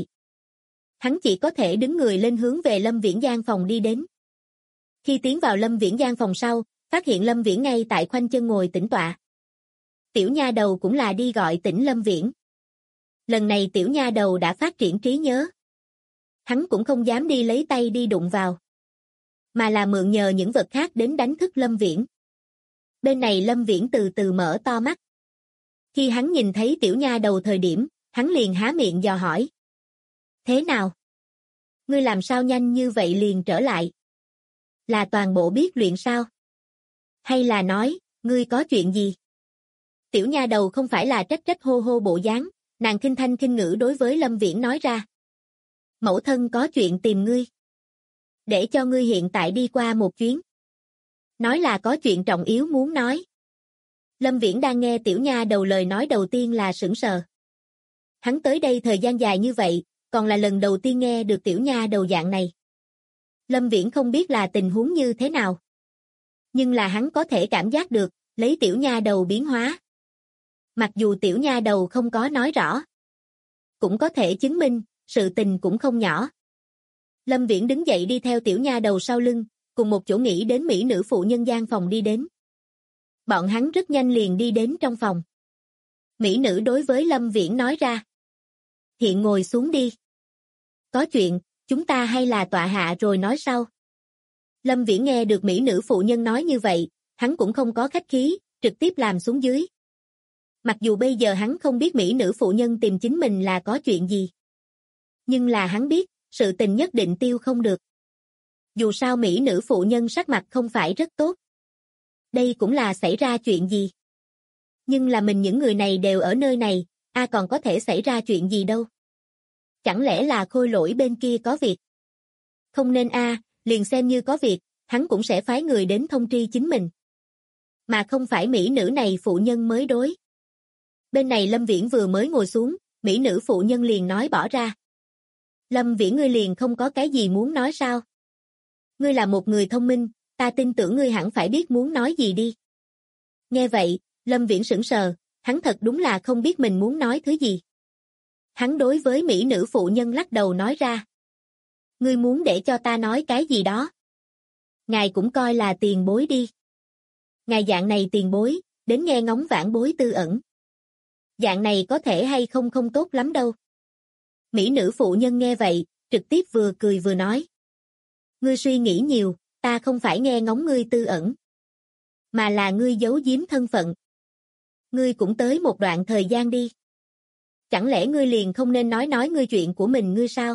Hắn chỉ có thể đứng người lên hướng về Lâm Viễn gian phòng đi đến. Khi tiến vào Lâm Viễn gian phòng sau, phát hiện Lâm Viễn ngay tại khoanh chân ngồi tĩnh tọa. Tiểu nha đầu cũng là đi gọi tỉnh Lâm Viễn. Lần này tiểu nha đầu đã phát triển trí nhớ. Hắn cũng không dám đi lấy tay đi đụng vào, mà là mượn nhờ những vật khác đến đánh thức Lâm Viễn. Bên này Lâm Viễn từ từ mở to mắt. Khi hắn nhìn thấy tiểu nha đầu thời điểm, hắn liền há miệng dò hỏi. Thế nào? Ngươi làm sao nhanh như vậy liền trở lại? Là toàn bộ biết luyện sao? Hay là nói, ngươi có chuyện gì? Tiểu nha đầu không phải là trách hô hô bộ dáng, nàng khinh thanh khinh ngữ đối với Lâm Viễn nói ra. Mẫu thân có chuyện tìm ngươi. Để cho ngươi hiện tại đi qua một chuyến. Nói là có chuyện trọng yếu muốn nói. Lâm Viễn đang nghe tiểu nha đầu lời nói đầu tiên là sững sờ. Hắn tới đây thời gian dài như vậy, còn là lần đầu tiên nghe được tiểu nha đầu dạng này. Lâm Viễn không biết là tình huống như thế nào. Nhưng là hắn có thể cảm giác được, lấy tiểu nha đầu biến hóa. Mặc dù tiểu nha đầu không có nói rõ, cũng có thể chứng minh, sự tình cũng không nhỏ. Lâm Viễn đứng dậy đi theo tiểu nha đầu sau lưng, cùng một chỗ nghĩ đến mỹ nữ phụ nhân gian phòng đi đến. Bọn hắn rất nhanh liền đi đến trong phòng. Mỹ nữ đối với Lâm Viễn nói ra. Hiện ngồi xuống đi. Có chuyện, chúng ta hay là tọa hạ rồi nói sau. Lâm Viễn nghe được mỹ nữ phụ nhân nói như vậy, hắn cũng không có khách khí, trực tiếp làm xuống dưới. Mặc dù bây giờ hắn không biết mỹ nữ phụ nhân tìm chính mình là có chuyện gì. Nhưng là hắn biết, sự tình nhất định tiêu không được. Dù sao mỹ nữ phụ nhân sắc mặt không phải rất tốt. Đây cũng là xảy ra chuyện gì. Nhưng là mình những người này đều ở nơi này, còn có thể xảy ra chuyện gì đâu. Chẳng lẽ là Khôi Lỗi bên kia có việc? Không nên liền xem như có việc, hắn cũng sẽ phái người đến thông tri chính mình. Mà không phải mỹ nữ này phụ nhân mới đối. Bên này Lâm Viễn vừa mới ngồi xuống, mỹ nữ phụ nhân liền nói bỏ ra. Lâm Viễn ngươi liền không có cái gì muốn nói sao? Ngươi là một người thông minh, ta tin tưởng ngươi hẳn phải biết muốn nói gì đi. Nghe vậy, Lâm Viễn sững sờ, hắn thật đúng là không biết mình muốn nói thứ gì. Hắn đối với mỹ nữ phụ nhân lắc đầu nói ra. Ngươi muốn để cho ta nói cái gì đó? Ngài cũng coi là tiền bối đi. Ngài dạng này tiền bối, đến nghe ngóng vãn bối tư ẩn. Dạng này có thể hay không không tốt lắm đâu. Mỹ nữ phụ nhân nghe vậy, trực tiếp vừa cười vừa nói. Ngươi suy nghĩ nhiều, ta không phải nghe ngóng ngươi tư ẩn. Mà là ngươi giấu giếm thân phận. Ngươi cũng tới một đoạn thời gian đi. Chẳng lẽ ngươi liền không nên nói ngươi chuyện của mình ngươi sao?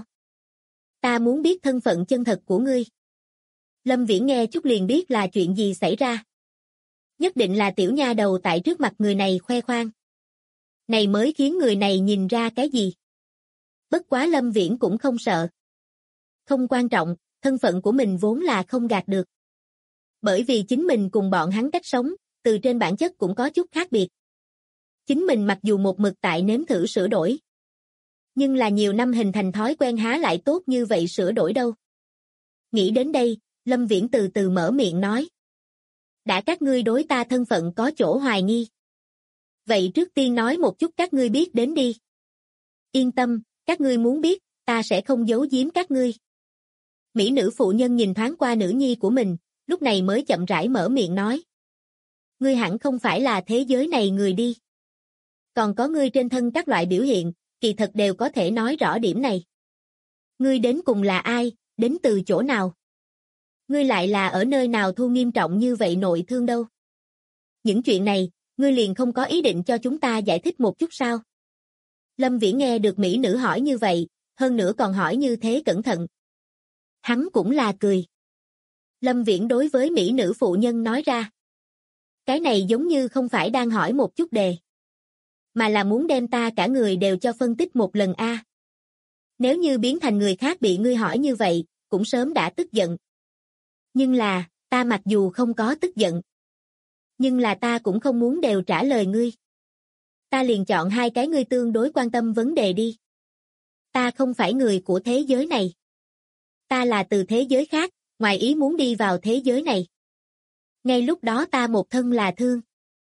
Ta muốn biết thân phận chân thật của ngươi. Lâm Viễn nghe chút liền biết là chuyện gì xảy ra. Nhất định là tiểu nha đầu tại trước mặt người này khoe khoang. Này mới khiến người này nhìn ra cái gì. Bất quá Lâm Viễn cũng không sợ. Không quan trọng, thân phận của mình vốn là không gạt được. Bởi vì chính mình cùng bọn hắn cách sống, từ trên bản chất cũng có chút khác biệt. Chính mình mặc dù một mực tại nếm thử sửa đổi. Nhưng là nhiều năm hình thành thói quen há lại tốt như vậy sửa đổi đâu. Nghĩ đến đây, Lâm Viễn từ từ mở miệng nói. Đã các ngươi đối ta thân phận có chỗ hoài nghi. Vậy trước tiên nói một chút các ngươi biết đến đi. Yên tâm, các ngươi muốn biết, ta sẽ không giấu giếm các ngươi. Mỹ nữ phụ nhân nhìn thoáng qua nữ nhi của mình, lúc này mới chậm rãi mở miệng nói. Ngươi hẳn không phải là thế giới này người đi. Còn có ngươi trên thân các loại biểu hiện, kỳ thật đều có thể nói rõ điểm này. Ngươi đến cùng là ai, đến từ chỗ nào? Ngươi lại là ở nơi nào thu nghiêm trọng như vậy nội thương đâu? Những chuyện này, ngươi liền không có ý định cho chúng ta giải thích một chút sao? Lâm Viễn nghe được mỹ nữ hỏi như vậy, hơn nữa còn hỏi như thế cẩn thận. Hắn cũng là cười. Lâm Viễn đối với mỹ nữ phụ nhân nói ra. Cái này giống như không phải đang hỏi một chút đề. Mà là muốn đem ta cả người đều cho phân tích một lần a. Nếu như biến thành người khác bị ngươi hỏi như vậy, cũng sớm đã tức giận. Nhưng là, ta mặc dù không có tức giận. Nhưng là ta cũng không muốn đều trả lời ngươi. Ta liền chọn hai cái ngươi tương đối quan tâm vấn đề đi. Ta không phải người của thế giới này. Ta là từ thế giới khác, ngoài ý muốn đi vào thế giới này. Ngay lúc đó ta một thân là thương.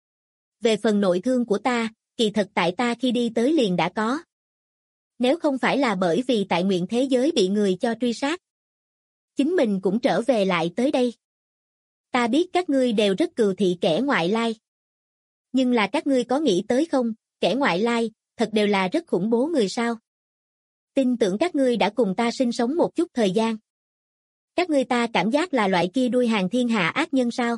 Về phần nội thương của ta, kỳ thật tại ta khi đi tới liền đã có. Nếu không phải là bởi vì tại nguyện thế giới bị người cho truy sát. Chính mình cũng trở về lại tới đây. Ta biết các ngươi đều rất cừu thị kẻ ngoại lai. Nhưng là các ngươi có nghĩ tới không, kẻ ngoại lai, thật đều là rất khủng bố người sao. Tin tưởng các ngươi đã cùng ta sinh sống một chút thời gian. Các ngươi ta cảm giác là loại kia đuôi hàng thiên hạ ác nhân sao?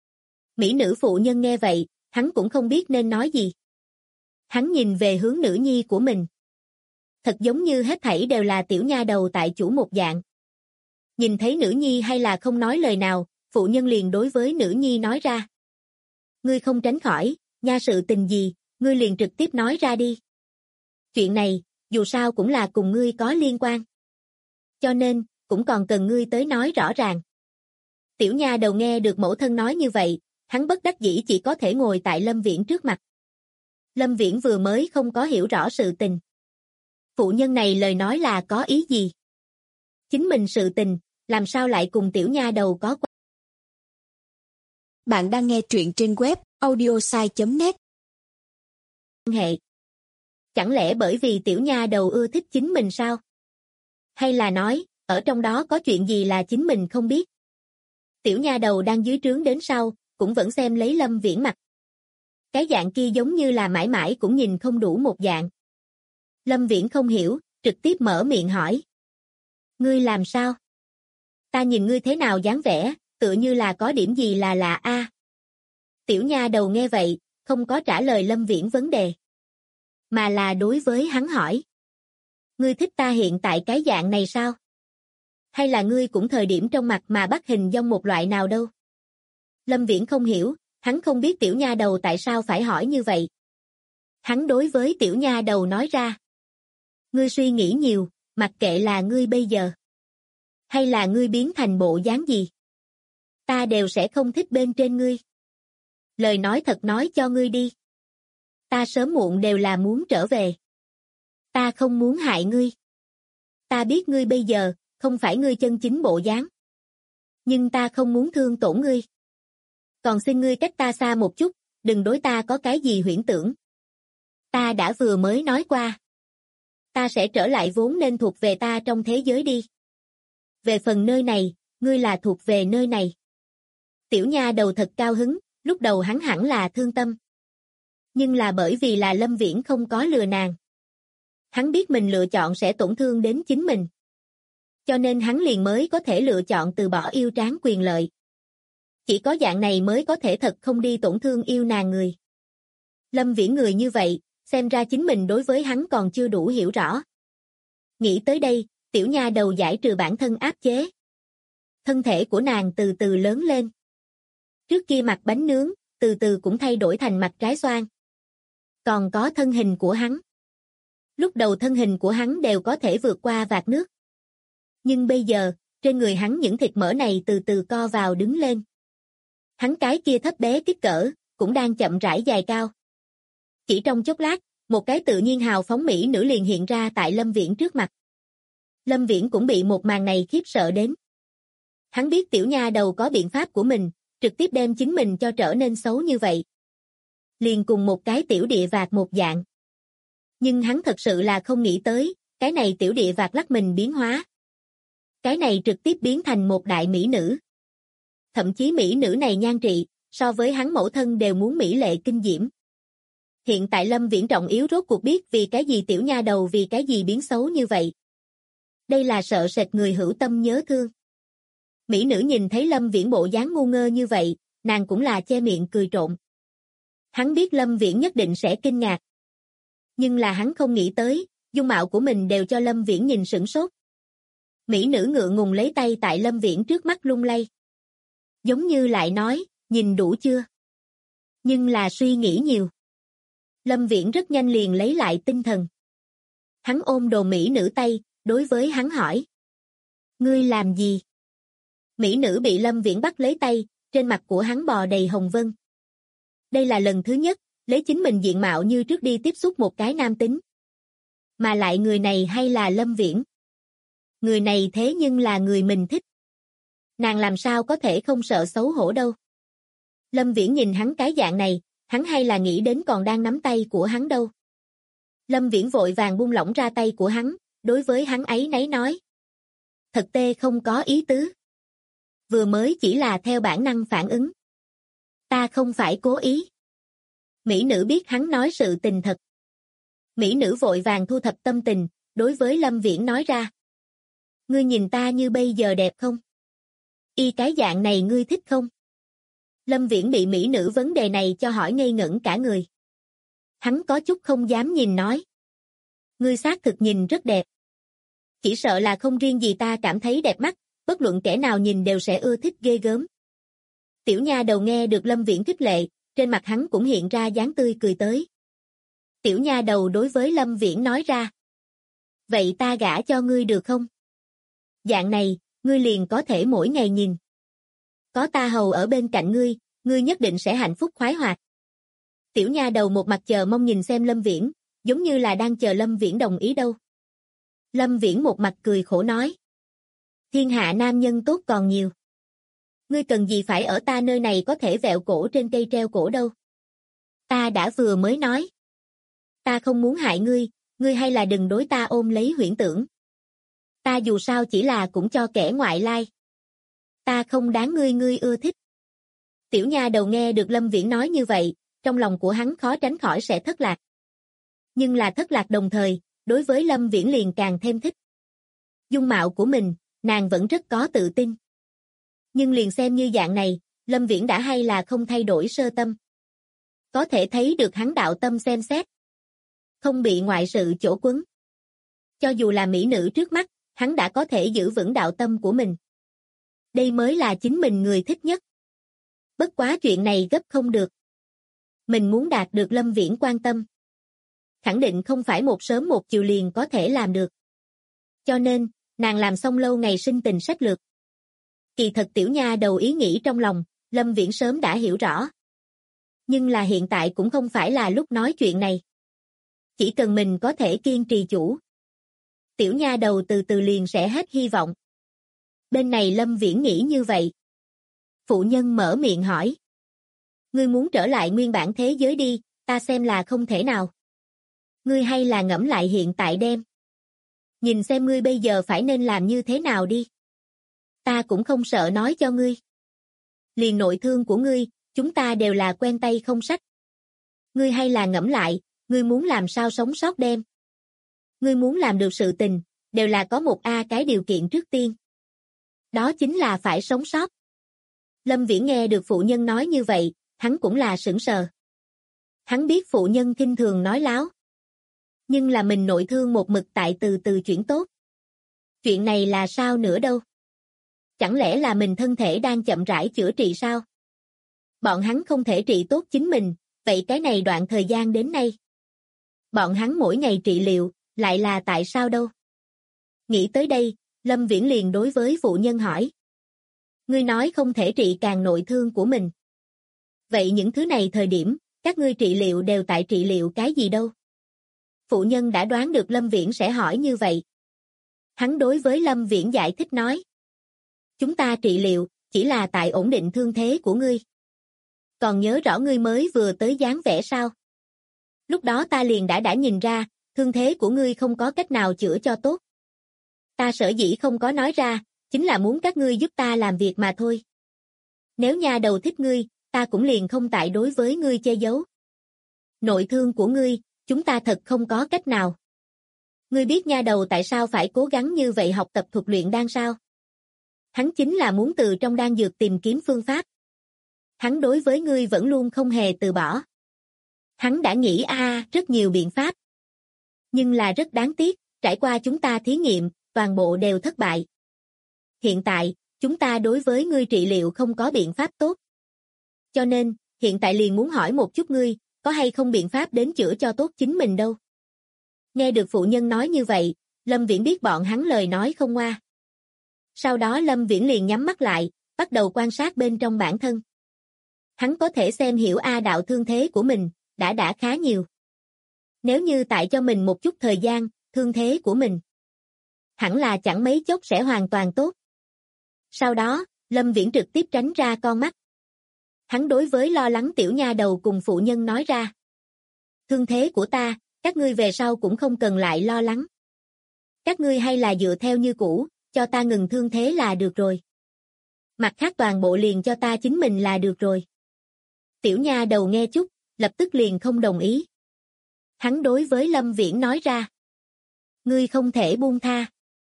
Mỹ nữ phụ nhân nghe vậy, hắn cũng không biết nên nói gì. Hắn nhìn về hướng nữ nhi của mình. Thật giống như hết thảy đều là tiểu nha đầu tại chủ một dạng. Nhìn thấy nữ nhi hay là không nói lời nào, phụ nhân liền đối với nữ nhi nói ra. Ngươi không tránh khỏi, nha sự tình gì, ngươi liền trực tiếp nói ra đi. Chuyện này, dù sao cũng là cùng ngươi có liên quan. Cho nên, cũng còn cần ngươi tới nói rõ ràng. Tiểu nha đầu nghe được mẫu thân nói như vậy, hắn bất đắc dĩ chỉ có thể ngồi tại Lâm Viễn trước mặt. Lâm Viễn vừa mới không có hiểu rõ sự tình. Phụ nhân này lời nói là có ý gì? Chính mình sự tình, làm sao lại cùng tiểu nha đầu có quan Bạn đang nghe truyện trên web audiosai.net. Hệ. Chẳng lẽ bởi vì tiểu nha đầu ưa thích chính mình sao? Hay là nói, ở trong đó có chuyện gì là chính mình không biết? Tiểu nha đầu đang dưới trướng đến sau, cũng vẫn xem lấy Lâm Viễn mặt. Cái dạng kia giống như là mãi mãi cũng nhìn không đủ một dạng. Lâm Viễn không hiểu, trực tiếp mở miệng hỏi. Ngươi làm sao? Ta nhìn ngươi thế nào dáng vẻ, tựa như là có điểm gì là lạ a. Tiểu nha đầu nghe vậy, không có trả lời Lâm Viễn vấn đề. Mà là đối với hắn hỏi. Ngươi thích ta hiện tại cái dạng này sao? Hay là ngươi cũng thời điểm trong mặt mà bắt hình dong một loại nào đâu? Lâm Viễn không hiểu, hắn không biết tiểu nha đầu tại sao phải hỏi như vậy. Hắn đối với tiểu nha đầu nói ra. Ngươi suy nghĩ nhiều, mặc kệ là ngươi bây giờ. Hay là ngươi biến thành bộ dáng gì? Ta đều sẽ không thích bên trên ngươi. Lời nói thật nói cho ngươi đi. Ta sớm muộn đều là muốn trở về. Ta không muốn hại ngươi. Ta biết ngươi bây giờ, không phải ngươi chân chính bộ dáng. Nhưng ta không muốn thương tổn ngươi. Còn xin ngươi cách ta xa một chút, đừng đối ta có cái gì huyễn tưởng. Ta đã vừa mới nói qua. Ta sẽ trở lại vốn nên thuộc về ta trong thế giới đi. Về phần nơi này, ngươi là thuộc về nơi này. Tiểu nha đầu thật cao hứng, lúc đầu hắn hẳn là thương tâm. Nhưng là bởi vì là Lâm Viễn không có lừa nàng. Hắn biết mình lựa chọn sẽ tổn thương đến chính mình. Cho nên hắn liền mới có thể lựa chọn từ bỏ yêu tráng quyền lợi. Chỉ có dạng này mới có thể thật không đi tổn thương yêu nàng người. Lâm Viễn người như vậy, xem ra chính mình đối với hắn còn chưa đủ hiểu rõ. Nghĩ tới đây, tiểu nha đầu giải trừ bản thân áp chế. Thân thể của nàng từ từ lớn lên. Trước kia mặt bánh nướng, từ từ cũng thay đổi thành mặt trái xoan. Còn có thân hình của hắn. Lúc đầu thân hình của hắn đều có thể vượt qua vạt nước. Nhưng bây giờ, trên người hắn những thịt mỡ này từ từ co vào đứng lên. Hắn cái kia thấp bé kích cỡ, cũng đang chậm rãi dài cao. Chỉ trong chốc lát, một cái tự nhiên hào phóng mỹ nữ liền hiện ra tại Lâm Viễn trước mặt. Lâm Viễn cũng bị một màn này khiếp sợ đến. Hắn biết tiểu nha đầu có biện pháp của mình, trực tiếp đem chính mình cho trở nên xấu như vậy. Liền cùng một cái tiểu địa vạc một dạng. Nhưng hắn thật sự là không nghĩ tới, cái này tiểu địa vạc lắc mình biến hóa. Cái này trực tiếp biến thành một đại mỹ nữ. Thậm chí mỹ nữ này nhan trị, so với hắn mẫu thân đều muốn mỹ lệ kinh diễm. Hiện tại Lâm Viễn trọng yếu rốt cuộc biết vì cái gì tiểu nha đầu vì cái gì biến xấu như vậy. Đây là sợ sệt người hữu tâm nhớ thương. Mỹ nữ nhìn thấy Lâm Viễn bộ dáng ngu ngơ như vậy, nàng cũng là che miệng cười trộm. Hắn biết Lâm Viễn nhất định sẽ kinh ngạc. Nhưng là hắn không nghĩ tới, dung mạo của mình đều cho Lâm Viễn nhìn sửng sốt. Mỹ nữ ngượng ngùng lấy tay tại Lâm Viễn trước mắt lung lay. Giống như lại nói, nhìn đủ chưa? Nhưng là suy nghĩ nhiều. Lâm Viễn rất nhanh liền lấy lại tinh thần. Hắn ôm đồ mỹ nữ tay, đối với hắn hỏi. Ngươi làm gì? Mỹ nữ bị Lâm Viễn bắt lấy tay, trên mặt của hắn bò đầy hồng vân. Đây là lần thứ nhất, lấy chính mình diện mạo như trước đi tiếp xúc một cái nam tính. Mà lại người này hay là Lâm Viễn. Người này thế nhưng là người mình thích. Nàng làm sao có thể không sợ xấu hổ đâu. Lâm Viễn nhìn hắn cái dạng này, hắn hay là nghĩ đến còn đang nắm tay của hắn đâu. Lâm Viễn vội vàng buông lỏng ra tay của hắn, đối với hắn ấy nấy nói. Thật tê không có ý tứ. Vừa mới chỉ là theo bản năng phản ứng. Ta không phải cố ý. Mỹ nữ biết hắn nói sự tình thật. Mỹ nữ vội vàng thu thập tâm tình, đối với Lâm Viễn nói ra. Ngươi nhìn ta như bây giờ đẹp không? Y cái dạng này ngươi thích không? Lâm Viễn bị mỹ nữ vấn đề này cho hỏi ngây ngẩn cả người. Hắn có chút không dám nhìn nói. Ngươi xác thực nhìn rất đẹp. Chỉ sợ là không riêng gì ta cảm thấy đẹp mắt, bất luận kẻ nào nhìn đều sẽ ưa thích ghê gớm. Tiểu nha đầu nghe được Lâm Viễn khích lệ, trên mặt hắn cũng hiện ra dáng tươi cười tới. Tiểu nha đầu đối với Lâm Viễn nói ra. Vậy ta gả cho ngươi được không? Dạng này, ngươi liền có thể mỗi ngày nhìn. Có ta hầu ở bên cạnh ngươi, ngươi nhất định sẽ hạnh phúc khoái hoạt. Tiểu nha đầu một mặt chờ mong nhìn xem Lâm Viễn, giống như là đang chờ Lâm Viễn đồng ý đâu. Lâm Viễn một mặt cười khổ nói. Thiên hạ nam nhân tốt còn nhiều. Ngươi cần gì phải ở ta nơi này có thể vẹo cổ trên cây treo cổ đâu. Ta đã vừa mới nói. Ta không muốn hại ngươi, ngươi hay là đừng đối ta ôm lấy huyễn tưởng. Ta dù sao chỉ là cũng cho kẻ ngoại lai. Ta không đáng ngươi ưa thích. Tiểu nha đầu nghe được Lâm Viễn nói như vậy, trong lòng của hắn khó tránh khỏi sẽ thất lạc. Nhưng là thất lạc đồng thời, đối với Lâm Viễn liền càng thêm thích. Dung mạo của mình, nàng vẫn rất có tự tin. Nhưng liền xem như dạng này, Lâm Viễn đã hay là không thay đổi sơ tâm. Có thể thấy được hắn đạo tâm xem xét. Không bị ngoại sự chỗ quấn. Cho dù là mỹ nữ trước mắt, hắn đã có thể giữ vững đạo tâm của mình. Đây mới là chính mình người thích nhất. Bất quá chuyện này gấp không được. Mình muốn đạt được Lâm Viễn quan tâm. Khẳng định không phải một sớm một chiều liền có thể làm được. Cho nên, nàng làm xong lâu ngày sinh tình sách lược. Kỳ thật tiểu nha đầu ý nghĩ trong lòng, Lâm Viễn sớm đã hiểu rõ. Nhưng là hiện tại cũng không phải là lúc nói chuyện này. Chỉ cần mình có thể kiên trì chủ. Tiểu nha đầu từ từ liền sẽ hết hy vọng. Bên này Lâm Viễn nghĩ như vậy. Phụ nhân mở miệng hỏi. Ngươi muốn trở lại nguyên bản thế giới đi, ta xem là không thể nào. Ngươi hay là ngẫm lại hiện tại đem. Nhìn xem ngươi bây giờ phải nên làm như thế nào đi. Ta cũng không sợ nói cho ngươi. Liền nội thương của ngươi, chúng ta đều là quen tay không sách. Ngươi hay là ngẫm lại, ngươi muốn làm sao sống sót đem. Ngươi muốn làm được sự tình, đều là có một cái điều kiện trước tiên. Đó chính là phải sống sót. Lâm Viễn nghe được phụ nhân nói như vậy, hắn cũng là sửng sờ. Hắn biết phụ nhân kinh thường nói láo. Nhưng là mình nội thương một mực tại từ từ chuyển tốt. Chuyện này là sao nữa đâu? Chẳng lẽ là mình thân thể đang chậm rãi chữa trị sao? Bọn hắn không thể trị tốt chính mình, vậy cái này đoạn thời gian đến nay. Bọn hắn mỗi ngày trị liệu, lại là tại sao đâu? Nghĩ tới đây, Lâm Viễn liền đối với phụ nhân hỏi. Ngươi nói không thể trị càng nội thương của mình. Vậy những thứ này thời điểm, các ngươi trị liệu đều tại trị liệu cái gì đâu? Phụ nhân đã đoán được Lâm Viễn sẽ hỏi như vậy. Hắn đối với Lâm Viễn giải thích nói. Chúng ta trị liệu, chỉ là tại ổn định thương thế của ngươi. Còn nhớ rõ ngươi mới vừa tới dáng vẻ sao? Lúc đó ta liền đã nhìn ra, thương thế của ngươi không có cách nào chữa cho tốt. Ta sở dĩ không có nói ra, chính là muốn các ngươi giúp ta làm việc mà thôi. Nếu nha đầu thích ngươi, ta cũng liền không tại đối với ngươi che giấu. Nội thương của ngươi, chúng ta thật không có cách nào. Ngươi biết nha đầu tại sao phải cố gắng như vậy học tập thuật luyện đan sao? Hắn chính là muốn từ trong đan dược tìm kiếm phương pháp. Hắn đối với ngươi vẫn luôn không hề từ bỏ. Hắn đã nghĩ rất nhiều biện pháp. Nhưng là rất đáng tiếc, trải qua chúng ta thí nghiệm, toàn bộ đều thất bại. Hiện tại, chúng ta đối với ngươi trị liệu không có biện pháp tốt. Cho nên, hiện tại liền muốn hỏi một chút ngươi, có hay không biện pháp đến chữa cho tốt chính mình đâu. Nghe được phụ nhân nói như vậy, Lâm Viễn biết bọn hắn lời nói không ngoa. Sau đó Lâm Viễn liền nhắm mắt lại, bắt đầu quan sát bên trong bản thân. Hắn có thể xem hiểu đạo thương thế của mình, đã khá nhiều. Nếu như tại cho mình một chút thời gian, thương thế của mình hẳn là chẳng mấy chốc sẽ hoàn toàn tốt. Sau đó, Lâm Viễn trực tiếp tránh ra con mắt. Hắn đối với lo lắng tiểu nha đầu cùng phụ nhân nói ra. Thương thế của ta, các ngươi về sau cũng không cần lại lo lắng. Các ngươi hay là dựa theo như cũ, cho ta ngừng thương thế là được rồi. Mặt khác toàn bộ liền cho ta chính mình là được rồi. Tiểu nha đầu nghe chút, lập tức liền không đồng ý. Hắn đối với Lâm Viễn nói ra. Ngươi không thể buông tha.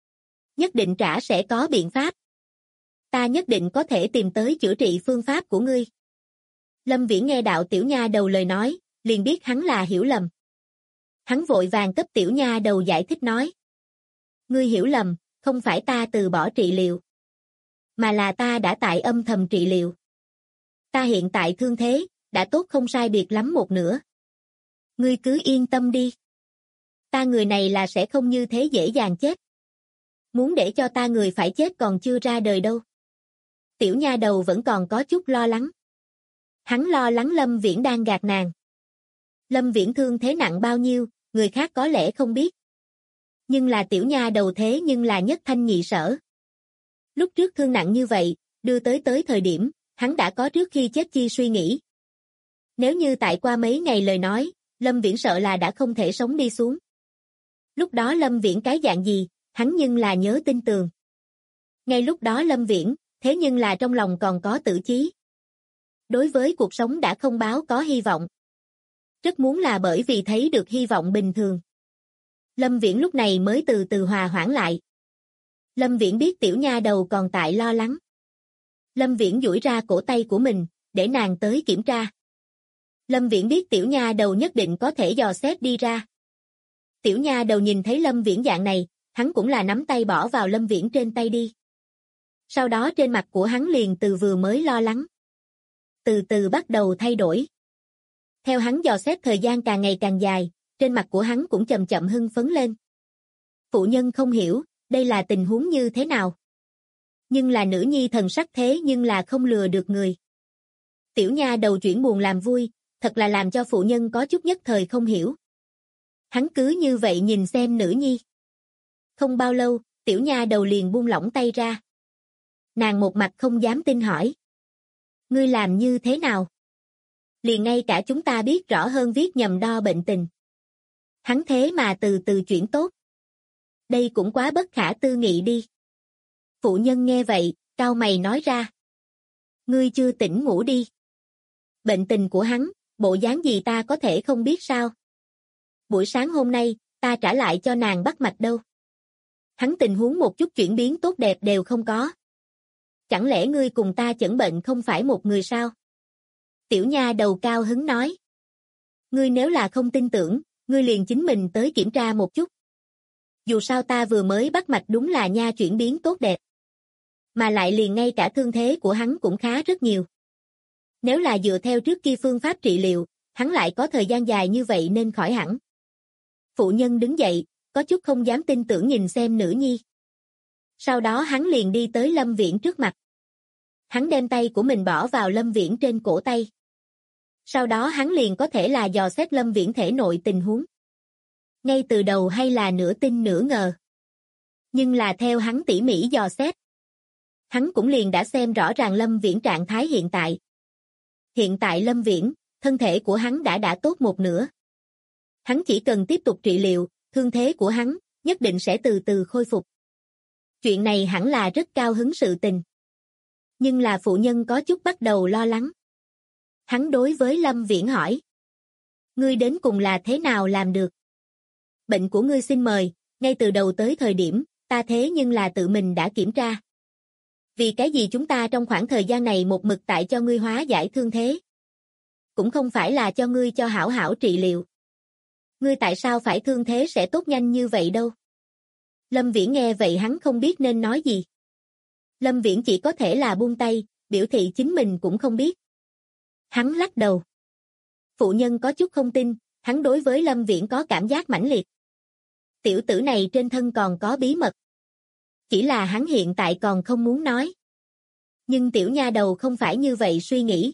Nhất định trả sẽ có biện pháp. Ta nhất định có thể tìm tới chữa trị phương pháp của ngươi. Lâm Viễn nghe đạo tiểu nha đầu lời nói, liền biết hắn là hiểu lầm. Hắn vội vàng cấp tiểu nha đầu giải thích nói. Ngươi hiểu lầm, không phải ta từ bỏ trị liệu. Mà là ta đã tại âm thầm trị liệu. Ta hiện tại thương thế, đã tốt không sai biệt lắm một nửa. Ngươi cứ yên tâm đi. Ta người này là sẽ không như thế dễ dàng chết. Muốn để cho ta người phải chết còn chưa ra đời đâu. Tiểu nha đầu vẫn còn có chút lo lắng. Hắn lo lắng Lâm Viễn đang gạt nàng. Lâm Viễn thương thế nặng bao nhiêu, người khác có lẽ không biết. Nhưng là tiểu nha đầu thế nhưng là nhất thanh nhị sở. Lúc trước thương nặng như vậy, đưa tới thời điểm, hắn đã có trước khi chết chi suy nghĩ. Nếu như tại qua mấy ngày lời nói, Lâm Viễn sợ là đã không thể sống đi xuống. Lúc đó Lâm Viễn cái dạng gì, hắn nhưng là nhớ tin tường. Ngay lúc đó Lâm Viễn, thế nhưng là trong lòng còn có tử chí. Đối với cuộc sống đã không báo có hy vọng. Rất muốn là bởi vì thấy được hy vọng bình thường. Lâm Viễn lúc này mới từ từ hòa hoãn lại. Lâm Viễn biết tiểu nha đầu còn tại lo lắng. Lâm Viễn duỗi ra cổ tay của mình, để nàng tới kiểm tra. Lâm Viễn biết tiểu nha đầu nhất định có thể dò xét đi ra. Tiểu nha đầu nhìn thấy Lâm Viễn dạng này, hắn cũng là nắm tay bỏ vào Lâm Viễn trên tay đi. Sau đó trên mặt của hắn liền từ vừa mới lo lắng. Từ từ bắt đầu thay đổi. Theo hắn dò xét thời gian càng ngày càng dài, trên mặt của hắn cũng chậm chậm hưng phấn lên. Phụ nhân không hiểu, đây là tình huống như thế nào. Nhưng là nữ nhi thần sắc thế nhưng là không lừa được người. Tiểu nha đầu chuyển buồn làm vui, thật là làm cho phụ nhân có chút nhất thời không hiểu. Hắn cứ như vậy nhìn xem nữ nhi. Không bao lâu, tiểu nha đầu liền buông lỏng tay ra. Nàng một mặt không dám tin hỏi. Ngươi làm như thế nào? Liền ngay cả chúng ta biết rõ hơn viết nhầm đo bệnh tình. Hắn thế mà từ từ chuyển tốt. Đây cũng quá bất khả tư nghị đi. Phụ nhân nghe vậy, cau mày nói ra. Ngươi chưa tỉnh ngủ đi. Bệnh tình của hắn, bộ dáng gì ta có thể không biết sao? Buổi sáng hôm nay, ta trả lại cho nàng bắt mạch đâu. Hắn tình huống một chút chuyển biến tốt đẹp đều không có. Chẳng lẽ ngươi cùng ta chẩn bệnh không phải một người sao? Tiểu nha đầu cao hứng nói. Ngươi nếu là không tin tưởng, ngươi liền chính mình tới kiểm tra một chút. Dù sao ta vừa mới bắt mạch đúng là nha chuyển biến tốt đẹp. Mà lại liền ngay cả thương thế của hắn cũng khá rất nhiều. Nếu là dựa theo trước kia phương pháp trị liệu, hắn lại có thời gian dài như vậy nên khỏi hẳn. Phụ nhân đứng dậy, có chút không dám tin tưởng nhìn xem nữ nhi. Sau đó hắn liền đi tới Lâm Viễn trước mặt. Hắn đem tay của mình bỏ vào Lâm Viễn trên cổ tay. Sau đó hắn liền có thể là dò xét Lâm Viễn thể nội tình huống. Ngay từ đầu hay là nửa tin nửa ngờ. Nhưng là theo hắn tỉ mỉ dò xét. Hắn cũng liền đã xem rõ ràng Lâm Viễn trạng thái hiện tại. Hiện tại Lâm Viễn, thân thể của hắn đã tốt một nửa. Hắn chỉ cần tiếp tục trị liệu, thương thế của hắn nhất định sẽ từ từ khôi phục. Chuyện này hẳn là rất cao hứng sự tình. Nhưng là phụ nhân có chút bắt đầu lo lắng. Hắn đối với Lâm Viễn hỏi. Ngươi đến cùng là thế nào làm được? Bệnh của ngươi xin mời, ngay từ đầu tới thời điểm, ta thế nhưng là tự mình đã kiểm tra. Vì cái gì chúng ta trong khoảng thời gian này một mực tại cho ngươi hóa giải thương thế? Cũng không phải là cho ngươi cho hảo hảo trị liệu. Ngươi tại sao phải thương thế sẽ tốt nhanh như vậy đâu? Lâm Viễn nghe vậy hắn không biết nên nói gì. Lâm Viễn chỉ có thể là buông tay, biểu thị chính mình cũng không biết. Hắn lắc đầu. Phụ nhân có chút không tin, hắn đối với Lâm Viễn có cảm giác mãnh liệt. Tiểu tử này trên thân còn có bí mật. Chỉ là hắn hiện tại còn không muốn nói. Nhưng tiểu nha đầu không phải như vậy suy nghĩ.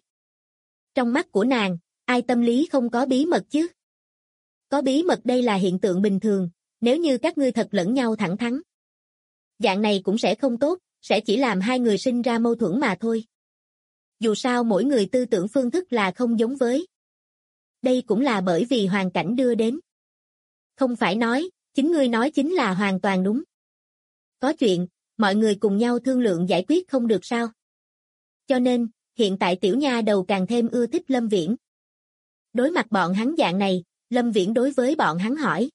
Trong mắt của nàng, ai tâm lý không có bí mật chứ? Có bí mật đây là hiện tượng bình thường, nếu như các ngươi thật lẫn nhau thẳng thắn. Dạng này cũng sẽ không tốt, sẽ chỉ làm hai người sinh ra mâu thuẫn mà thôi. Dù sao mỗi người tư tưởng phương thức là không giống với. Đây cũng là bởi vì hoàn cảnh đưa đến. Không phải nói, chính ngươi nói chính là hoàn toàn đúng. Có chuyện, mọi người cùng nhau thương lượng giải quyết không được sao? Cho nên, hiện tại tiểu nha đầu càng thêm ưa thích Lâm Viễn. Đối mặt bọn hắn dạng này, Lâm Viễn đối với bọn hắn hỏi.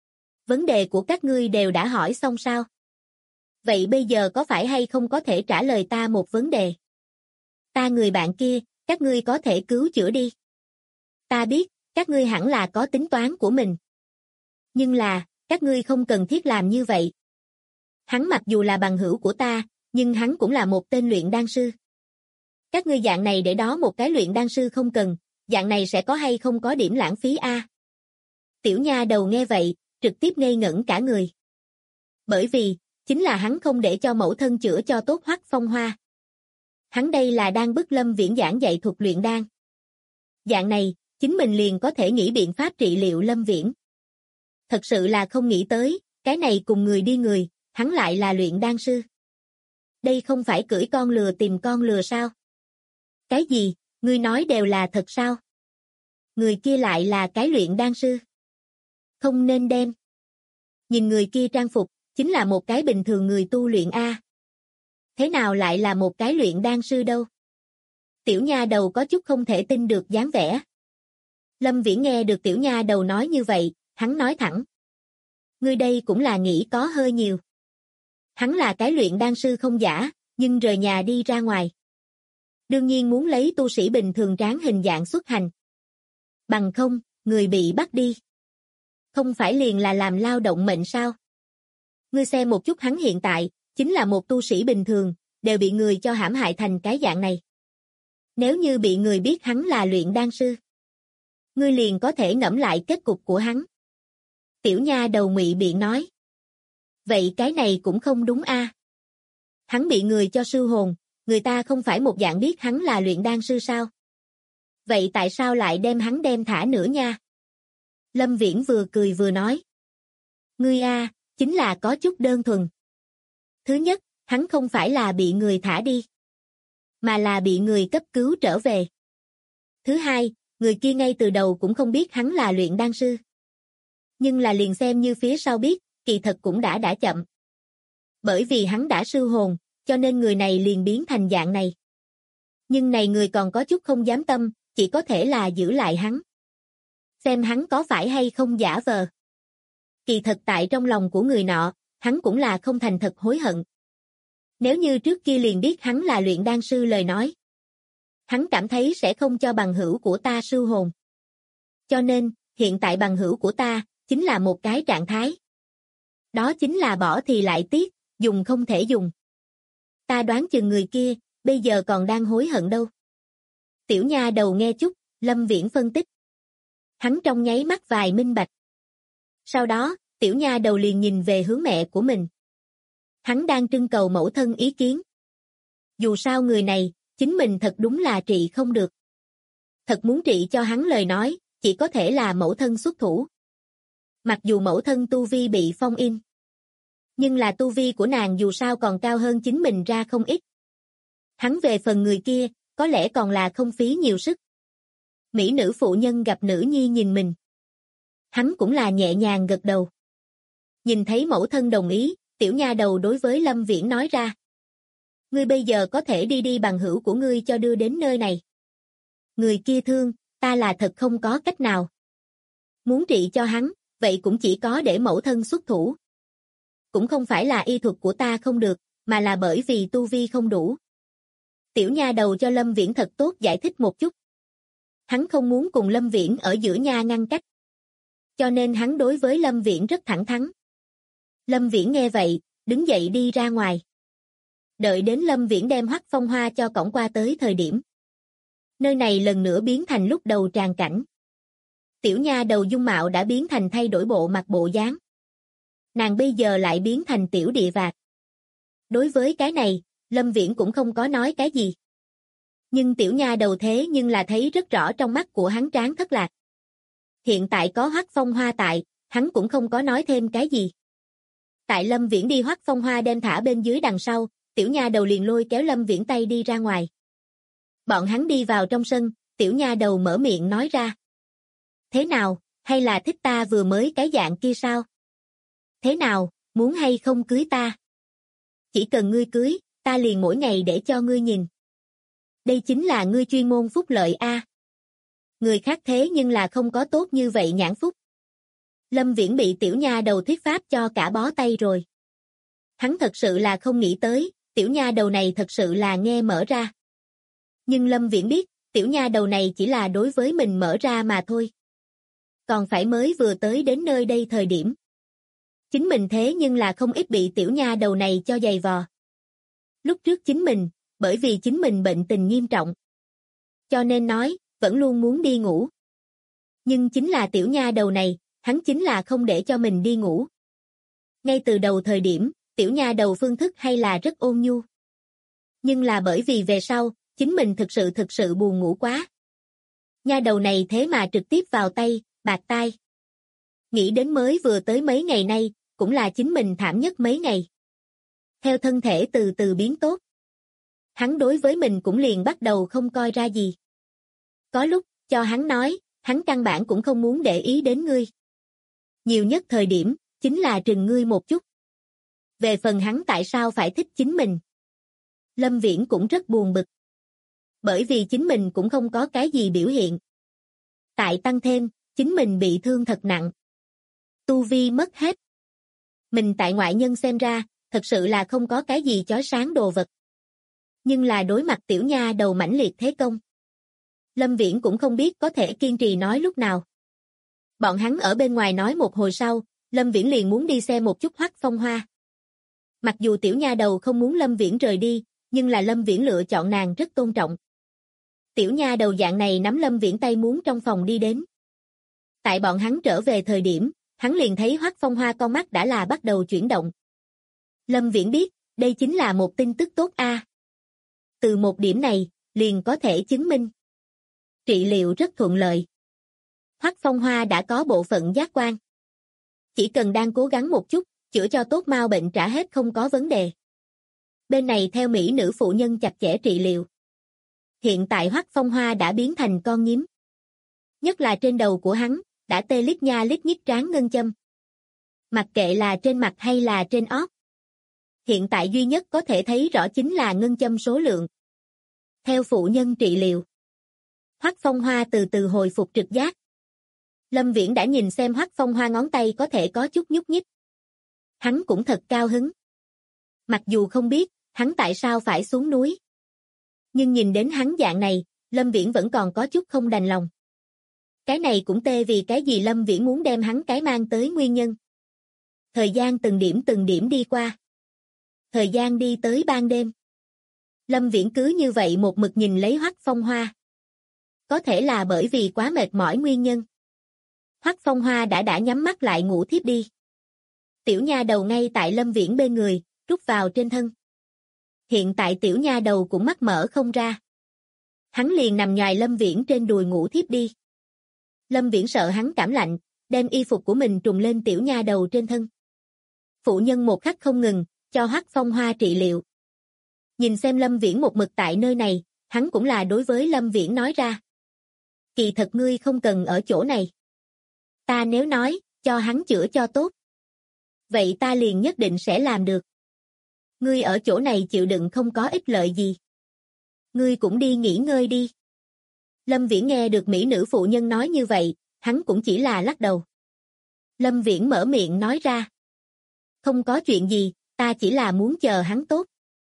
Vấn đề của các ngươi đều đã hỏi xong sao? Vậy bây giờ có phải hay không có thể trả lời ta một vấn đề? Ta người bạn kia, các ngươi có thể cứu chữa đi. Ta biết, các ngươi hẳn là có tính toán của mình. Nhưng là, các ngươi không cần thiết làm như vậy. Hắn mặc dù là bằng hữu của ta, nhưng hắn cũng là một tên luyện đan sư. Các ngươi dạng này để đó một cái luyện đan sư không cần, dạng này sẽ có hay không có điểm lãng phí a? Tiểu nha đầu nghe vậy, trực tiếp ngây ngẩn cả người. Bởi vì, chính là hắn không để cho mẫu thân chữa cho tốt Hoắc Phong Hoa. Hắn đây là đang bức Lâm Viễn giảng dạy thuật luyện đan. Dạng này, chính mình liền có thể nghĩ biện pháp trị liệu Lâm Viễn. Thật sự là không nghĩ tới, cái này cùng người đi người, hắn lại là luyện đan sư. Đây không phải cưỡi con lừa tìm con lừa sao? Cái gì, ngươi nói đều là thật sao? Người kia lại là cái luyện đan sư. Không nên đem. Nhìn người kia trang phục, chính là một cái bình thường người tu luyện a. Thế nào lại là một cái luyện đan sư đâu? Tiểu nha đầu có chút không thể tin được dáng vẻ. Lâm Viễn nghe được tiểu nha đầu nói như vậy, hắn nói thẳng. Ngươi đây cũng là nghĩ có hơi nhiều. Hắn là cái luyện đan sư không giả, nhưng rời nhà đi ra ngoài. Đương nhiên muốn lấy tu sĩ bình thường tráng hình dạng xuất hành. Bằng không, người bị bắt đi. Không phải liền là làm lao động mệnh sao? Ngươi xem một chút hắn hiện tại, chính là một tu sĩ bình thường, đều bị người cho hãm hại thành cái dạng này. Nếu như bị người biết hắn là luyện đan sư, ngươi liền có thể ngẫm lại kết cục của hắn. Tiểu nha đầu ngụy biện nói. Vậy cái này cũng không đúng a. Hắn bị người cho sư hồn, người ta không phải một dạng biết hắn là luyện đan sư sao? Vậy tại sao lại đem hắn đem thả nữa nha? Lâm Viễn vừa cười vừa nói. Ngươi a, chính là có chút đơn thuần. Thứ nhất, hắn không phải là bị người thả đi, mà là bị người cấp cứu trở về. Thứ hai, người kia ngay từ đầu cũng không biết hắn là luyện đan sư. Nhưng là liền xem như phía sau biết, kỳ thật cũng đã chậm. Bởi vì hắn đã sư hồn, cho nên người này liền biến thành dạng này. Nhưng này người còn có chút không dám tâm, chỉ có thể là giữ lại hắn. Xem hắn có phải hay không giả vờ. Kỳ thật tại trong lòng của người nọ, hắn cũng là không thành thật hối hận. Nếu như trước kia liền biết hắn là luyện đan sư lời nói, hắn cảm thấy sẽ không cho bằng hữu của ta sư hồn. Cho nên, hiện tại bằng hữu của ta, chính là một cái trạng thái. Đó chính là bỏ thì lại tiếc, dùng không thể dùng. Ta đoán chừng người kia, bây giờ còn đang hối hận đâu. Tiểu nha đầu nghe chút, Lâm Viễn phân tích. Hắn trong nháy mắt vài minh bạch. Sau đó, tiểu nha đầu liền nhìn về hướng mẹ của mình. Hắn đang trưng cầu mẫu thân ý kiến. Dù sao người này, chính mình thật đúng là trị không được. Thật muốn trị cho hắn lời nói, chỉ có thể là mẫu thân xuất thủ. Mặc dù mẫu thân tu vi bị phong in, nhưng là tu vi của nàng dù sao còn cao hơn chính mình ra không ít. Hắn về phần người kia, có lẽ còn là không phí nhiều sức. Mỹ nữ phụ nhân gặp nữ nhi nhìn mình. Hắn cũng là nhẹ nhàng gật đầu. Nhìn thấy mẫu thân đồng ý, tiểu nha đầu đối với Lâm Viễn nói ra. Ngươi bây giờ có thể đi bằng hữu của ngươi cho đưa đến nơi này. Người kia thương, ta là thật không có cách nào. Muốn trị cho hắn, vậy cũng chỉ có để mẫu thân xuất thủ. Cũng không phải là y thuật của ta không được, mà là bởi vì tu vi không đủ. Tiểu nha đầu cho Lâm Viễn thật tốt giải thích một chút. Hắn không muốn cùng Lâm Viễn ở giữa nha ngăn cách. Cho nên hắn đối với Lâm Viễn rất thẳng thắn. Lâm Viễn nghe vậy, đứng dậy đi ra ngoài. Đợi đến Lâm Viễn đem Hoắc Phong Hoa cho cõng qua tới thời điểm. Nơi này lần nữa biến thành lúc đầu tràng cảnh. Tiểu nha đầu dung mạo đã biến thành thay đổi bộ mặt bộ dáng. Nàng bây giờ lại biến thành tiểu địa vạc. Đối với cái này, Lâm Viễn cũng không có nói cái gì. Nhưng tiểu nha đầu thế nhưng là thấy rất rõ trong mắt của hắn tráng thất lạc. Hiện tại có Hoắc Phong Hoa tại, hắn cũng không có nói thêm cái gì. Tại Lâm Viễn đi Hoắc Phong Hoa đem thả bên dưới đằng sau, tiểu nha đầu liền lôi kéo Lâm Viễn tay đi ra ngoài. Bọn hắn đi vào trong sân, tiểu nha đầu mở miệng nói ra. Thế nào, hay là thích ta vừa mới cái dạng kia sao? Thế nào, muốn hay không cưới ta? Chỉ cần ngươi cưới, ta liền mỗi ngày để cho ngươi nhìn. Đây chính là ngươi chuyên môn phúc lợi a. Người khác thế nhưng là không có tốt như vậy nhãn phúc. Lâm Viễn bị tiểu nha đầu thuyết pháp cho cả bó tay rồi. Hắn thật sự là không nghĩ tới, tiểu nha đầu này thật sự là nghe mở ra. Nhưng Lâm Viễn biết, tiểu nha đầu này chỉ là đối với mình mở ra mà thôi. Còn phải mới vừa tới đến nơi đây thời điểm. Chính mình thế nhưng là không ít bị tiểu nha đầu này cho giày vò. Lúc trước chính mình, bởi vì chính mình bệnh tình nghiêm trọng. Cho nên nói, vẫn luôn muốn đi ngủ. Nhưng chính là tiểu nha đầu này, hắn chính là không để cho mình đi ngủ. Ngay từ đầu thời điểm, tiểu nha đầu phương thức hay là rất ôn nhu. Nhưng là bởi vì về sau, chính mình thực sự buồn ngủ quá. Nha đầu này thế mà trực tiếp vào tay, bạc tai. Nghĩ đến mới vừa tới mấy ngày nay, cũng là chính mình thảm nhất mấy ngày. Theo thân thể từ từ biến tốt, hắn đối với mình cũng liền bắt đầu không coi ra gì. Có lúc, cho hắn nói, hắn căn bản cũng không muốn để ý đến ngươi. Nhiều nhất thời điểm, chính là trừng ngươi một chút. Về phần hắn tại sao phải thích chính mình, Lâm Viễn cũng rất buồn bực. Bởi vì chính mình cũng không có cái gì biểu hiện. Tại tăng thêm, chính mình bị thương thật nặng. Tu vi mất hết. Mình tại ngoại nhân xem ra, thật sự là không có cái gì chói sáng đồ vật. Nhưng là đối mặt tiểu nha đầu mãnh liệt thế công. Lâm Viễn cũng không biết có thể kiên trì nói lúc nào. Bọn hắn ở bên ngoài nói một hồi sau, Lâm Viễn liền muốn đi xem một chút Hoắc Phong Hoa. Mặc dù tiểu nha đầu không muốn Lâm Viễn rời đi, nhưng là Lâm Viễn lựa chọn nàng rất tôn trọng. Tiểu nha đầu dạng này nắm Lâm Viễn tay muốn trong phòng đi đến. Tại bọn hắn trở về thời điểm, hắn liền thấy Hoắc Phong Hoa con mắt đã là bắt đầu chuyển động. Lâm Viễn biết, đây chính là một tin tức tốt a. Từ một điểm này, liền có thể chứng minh. Trị liệu rất thuận lợi. Hoắc Phong Hoa đã có bộ phận giác quan. Chỉ cần đang cố gắng một chút, chữa cho tốt mau bệnh trả hết không có vấn đề. Bên này theo mỹ nữ phụ nhân chặt chẽ trị liệu. Hiện tại Hoắc Phong Hoa đã biến thành con nhím. Nhất là trên đầu của hắn, đã tê lít nha lít nhít trán ngân châm. Mặc kệ là trên mặt hay là trên ót. Hiện tại duy nhất có thể thấy rõ chính là ngân châm số lượng. Theo phụ nhân trị liệu, Hoắc Phong Hoa từ từ hồi phục trực giác. Lâm Viễn đã nhìn xem Hoắc Phong Hoa ngón tay có thể có chút nhúc nhích. Hắn cũng thật cao hứng. Mặc dù không biết, hắn tại sao phải xuống núi. Nhưng nhìn đến hắn dạng này, Lâm Viễn vẫn còn có chút không đành lòng. Cái này cũng tê vì cái gì Lâm Viễn muốn đem hắn cái mang tới nguyên nhân. Thời gian từng điểm đi qua. Thời gian đi tới ban đêm. Lâm Viễn cứ như vậy một mực nhìn lấy Hoắc Phong Hoa. Có thể là bởi vì quá mệt mỏi nguyên nhân. Hoắc Phong Hoa đã nhắm mắt lại ngủ thiếp đi. Tiểu nha đầu ngay tại Lâm Viễn bên người, rút vào trên thân. Hiện tại tiểu nha đầu cũng mắt mở không ra. Hắn liền nằm nhoài Lâm Viễn trên đùi ngủ thiếp đi. Lâm Viễn sợ hắn cảm lạnh, đem y phục của mình trùm lên tiểu nha đầu trên thân. Phụ nhân một khắc không ngừng, cho Hoắc Phong Hoa trị liệu. Nhìn xem Lâm Viễn một mực tại nơi này, hắn cũng là đối với Lâm Viễn nói ra. Kỳ thật ngươi không cần ở chỗ này. Ta nếu nói, cho hắn chữa cho tốt. Vậy ta liền nhất định sẽ làm được. Ngươi ở chỗ này chịu đựng không có ích lợi gì. Ngươi cũng đi nghỉ ngơi đi. Lâm Viễn nghe được mỹ nữ phụ nhân nói như vậy, hắn cũng chỉ là lắc đầu. Lâm Viễn mở miệng nói ra. Không có chuyện gì, ta chỉ là muốn chờ hắn tốt.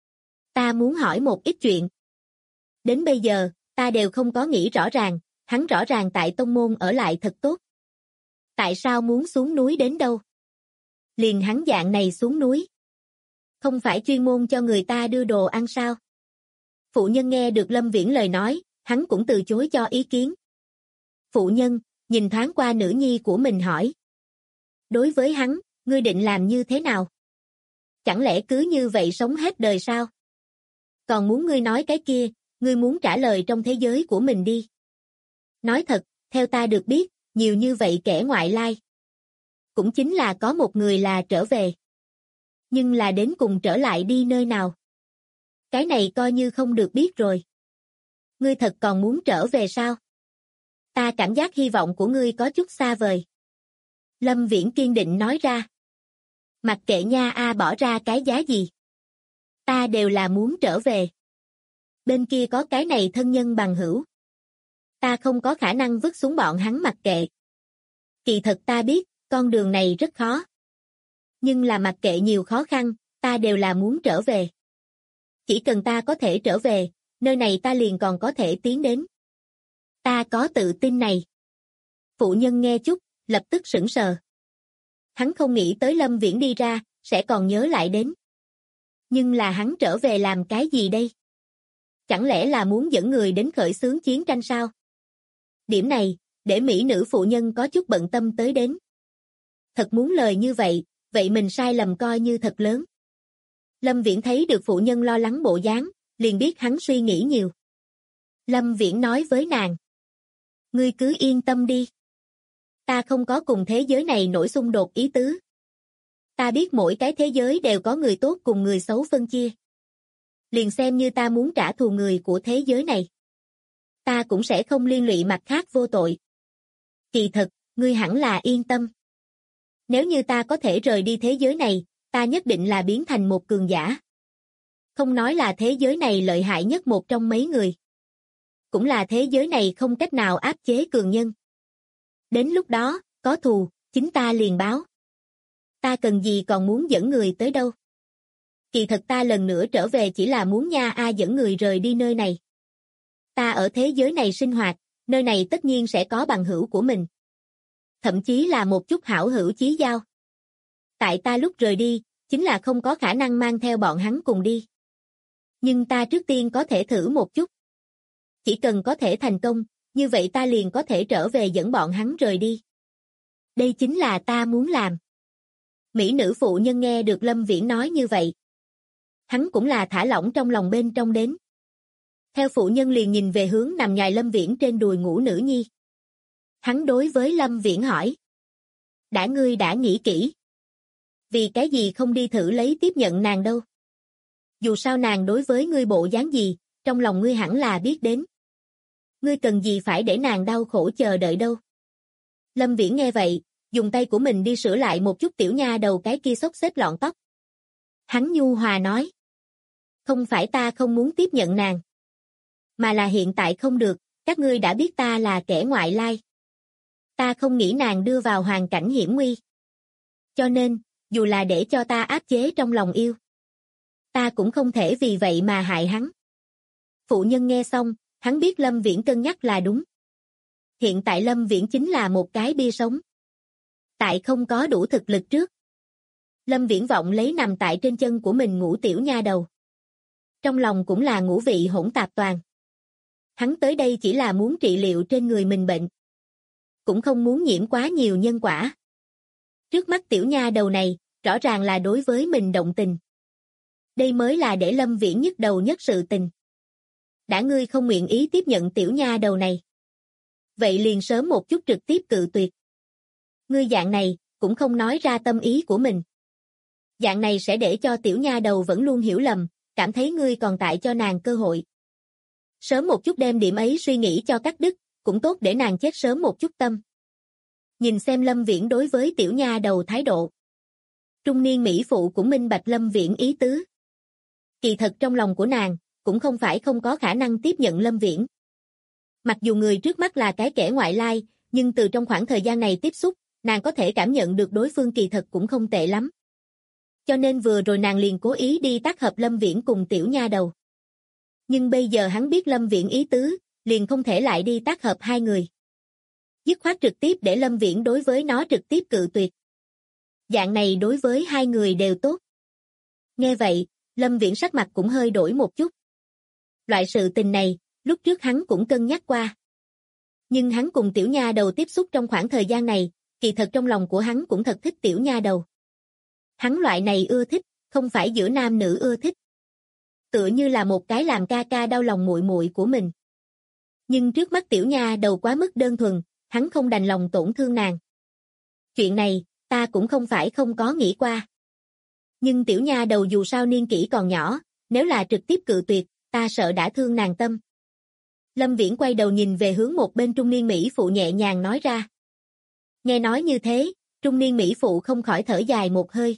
Ta muốn hỏi một ít chuyện. Đến bây giờ, ta đều không có nghĩ rõ ràng, hắn rõ ràng tại tông môn ở lại thật tốt. Tại sao muốn xuống núi đến đâu? Liền hắn dạng này xuống núi. Không phải chuyên môn cho người ta đưa đồ ăn sao? Phụ nhân nghe được Lâm Viễn lời nói, hắn cũng từ chối cho ý kiến. Phụ nhân, nhìn thoáng qua nữ nhi của mình hỏi. Đối với hắn, ngươi định làm như thế nào? Chẳng lẽ cứ như vậy sống hết đời sao? Còn muốn ngươi nói cái kia, ngươi muốn trả lời trong thế giới của mình đi. Nói thật, theo ta được biết, nhiều như vậy kẻ ngoại lai. Cũng chính là có một người là trở về. Nhưng là đến cùng trở lại đi nơi nào? Cái này coi như không được biết rồi. Ngươi thật còn muốn trở về sao? Ta cảm giác hy vọng của ngươi có chút xa vời. Lâm Viễn kiên định nói ra. Mặc kệ nha bỏ ra cái giá gì. Ta đều là muốn trở về. Bên kia có cái này thân nhân bằng hữu. Ta không có khả năng vứt xuống bọn hắn mặc kệ. Kỳ thật ta biết, con đường này rất khó. Nhưng là mặc kệ nhiều khó khăn, ta đều là muốn trở về. Chỉ cần ta có thể trở về, nơi này ta liền còn có thể tiến đến. Ta có tự tin này. Phụ nhân nghe chút, lập tức sững sờ. Hắn không nghĩ tới Lâm Viễn đi ra, sẽ còn nhớ lại đến. Nhưng là hắn trở về làm cái gì đây? Chẳng lẽ là muốn dẫn người đến khởi xướng chiến tranh sao? Điểm này, để mỹ nữ phụ nhân có chút bận tâm tới đến. Thật muốn lời như vậy, vậy mình sai lầm coi như thật lớn. Lâm Viễn thấy được phụ nhân lo lắng bộ dáng, liền biết hắn suy nghĩ nhiều. Lâm Viễn nói với nàng. Ngươi cứ yên tâm đi. Ta không có cùng thế giới này nổi xung đột ý tứ. Ta biết mỗi cái thế giới đều có người tốt cùng người xấu phân chia. Liền xem như ta muốn trả thù người của thế giới này, ta cũng sẽ không liên lụy mặt khác vô tội. Kỳ thật, ngươi hẳn là yên tâm. Nếu như ta có thể rời đi thế giới này, ta nhất định là biến thành một cường giả. Không nói là thế giới này lợi hại nhất một trong mấy người. Cũng là thế giới này không cách nào áp chế cường nhân. Đến lúc đó, có thù, chính ta liền báo. Ta cần gì còn muốn dẫn người tới đâu. Kỳ thật ta lần nữa trở về chỉ là muốn dẫn người rời đi nơi này. Ta ở thế giới này sinh hoạt, nơi này tất nhiên sẽ có bằng hữu của mình. Thậm chí là một chút hảo hữu chí giao. Tại ta lúc rời đi, chính là không có khả năng mang theo bọn hắn cùng đi. Nhưng ta trước tiên có thể thử một chút. Chỉ cần có thể thành công, như vậy ta liền có thể trở về dẫn bọn hắn rời đi. Đây chính là ta muốn làm. Mỹ nữ phụ nhân nghe được Lâm Viễn nói như vậy. Hắn cũng là thả lỏng trong lòng bên trong đến. Theo phụ nhân liền nhìn về hướng nằm nhòi Lâm Viễn trên đùi ngủ nữ nhi. Hắn đối với Lâm Viễn hỏi. Ngươi đã nghĩ kỹ. Vì cái gì không đi thử lấy tiếp nhận nàng đâu? Dù sao nàng đối với ngươi bộ dáng gì, trong lòng ngươi hẳn là biết đến. Ngươi cần gì phải để nàng đau khổ chờ đợi đâu? Lâm Viễn nghe vậy, dùng tay của mình đi sửa lại một chút tiểu nha đầu cái kia xốc xếp lọn tóc. Hắn nhu hòa nói. Không phải ta không muốn tiếp nhận nàng. Mà là hiện tại không được, các ngươi đã biết ta là kẻ ngoại lai. Ta không nghĩ nàng đưa vào hoàn cảnh hiểm nguy. Cho nên, dù là để cho ta áp chế trong lòng yêu, ta cũng không thể vì vậy mà hại hắn. Phụ nhân nghe xong, hắn biết Lâm Viễn cân nhắc là đúng. Hiện tại Lâm Viễn chính là một cái bia sống. Tại không có đủ thực lực trước. Lâm Viễn vọng lấy nằm tại trên chân của mình ngủ tiểu nha đầu. Trong lòng cũng là ngũ vị hỗn tạp toàn. Hắn tới đây chỉ là muốn trị liệu trên người mình bệnh. Cũng không muốn nhiễm quá nhiều nhân quả. Trước mắt tiểu nha đầu này, rõ ràng là đối với mình động tình. Đây mới là để Lâm Viễn nhức đầu nhất sự tình. Đã ngươi không nguyện ý tiếp nhận tiểu nha đầu này. Vậy liền sớm một chút trực tiếp cự tuyệt. Ngươi dạng này, cũng không nói ra tâm ý của mình. Dạng này sẽ để cho tiểu nha đầu vẫn luôn hiểu lầm, cảm thấy ngươi còn tại cho nàng cơ hội. Sớm một chút đem điểm ấy suy nghĩ cho cắt đứt, cũng tốt để nàng chết sớm một chút tâm. Nhìn xem Lâm Viễn đối với tiểu nha đầu thái độ. Trung niên mỹ phụ cũng minh bạch Lâm Viễn ý tứ. Kỳ thật trong lòng của nàng, cũng không phải không có khả năng tiếp nhận Lâm Viễn. Mặc dù người trước mắt là cái kẻ ngoại lai, nhưng từ trong khoảng thời gian này tiếp xúc, nàng có thể cảm nhận được đối phương kỳ thật cũng không tệ lắm. Cho nên vừa rồi nàng liền cố ý đi tác hợp Lâm Viễn cùng tiểu nha đầu. Nhưng bây giờ hắn biết Lâm Viễn ý tứ, liền không thể lại đi tác hợp hai người. Dứt khoát trực tiếp để Lâm Viễn đối với nó trực tiếp cự tuyệt. Dạng này đối với hai người đều tốt. Nghe vậy, Lâm Viễn sắc mặt cũng hơi đổi một chút. Loại sự tình này, lúc trước hắn cũng cân nhắc qua. Nhưng hắn cùng tiểu nha đầu tiếp xúc trong khoảng thời gian này, kỳ thật trong lòng của hắn cũng thật thích tiểu nha đầu. Hắn loại này ưa thích, không phải giữa nam nữ ưa thích. Tựa như là một cái làm ca ca đau lòng muội muội của mình. Nhưng trước mắt tiểu nha đầu quá mức đơn thuần, hắn không đành lòng tổn thương nàng. Chuyện này, ta cũng không phải không có nghĩ qua. Nhưng tiểu nha đầu dù sao niên kỷ còn nhỏ, nếu là trực tiếp cự tuyệt, ta sợ đã thương nàng tâm. Lâm Viễn quay đầu nhìn về hướng một bên trung niên mỹ phụ nhẹ nhàng nói ra. Nghe nói như thế, trung niên mỹ phụ không khỏi thở dài một hơi.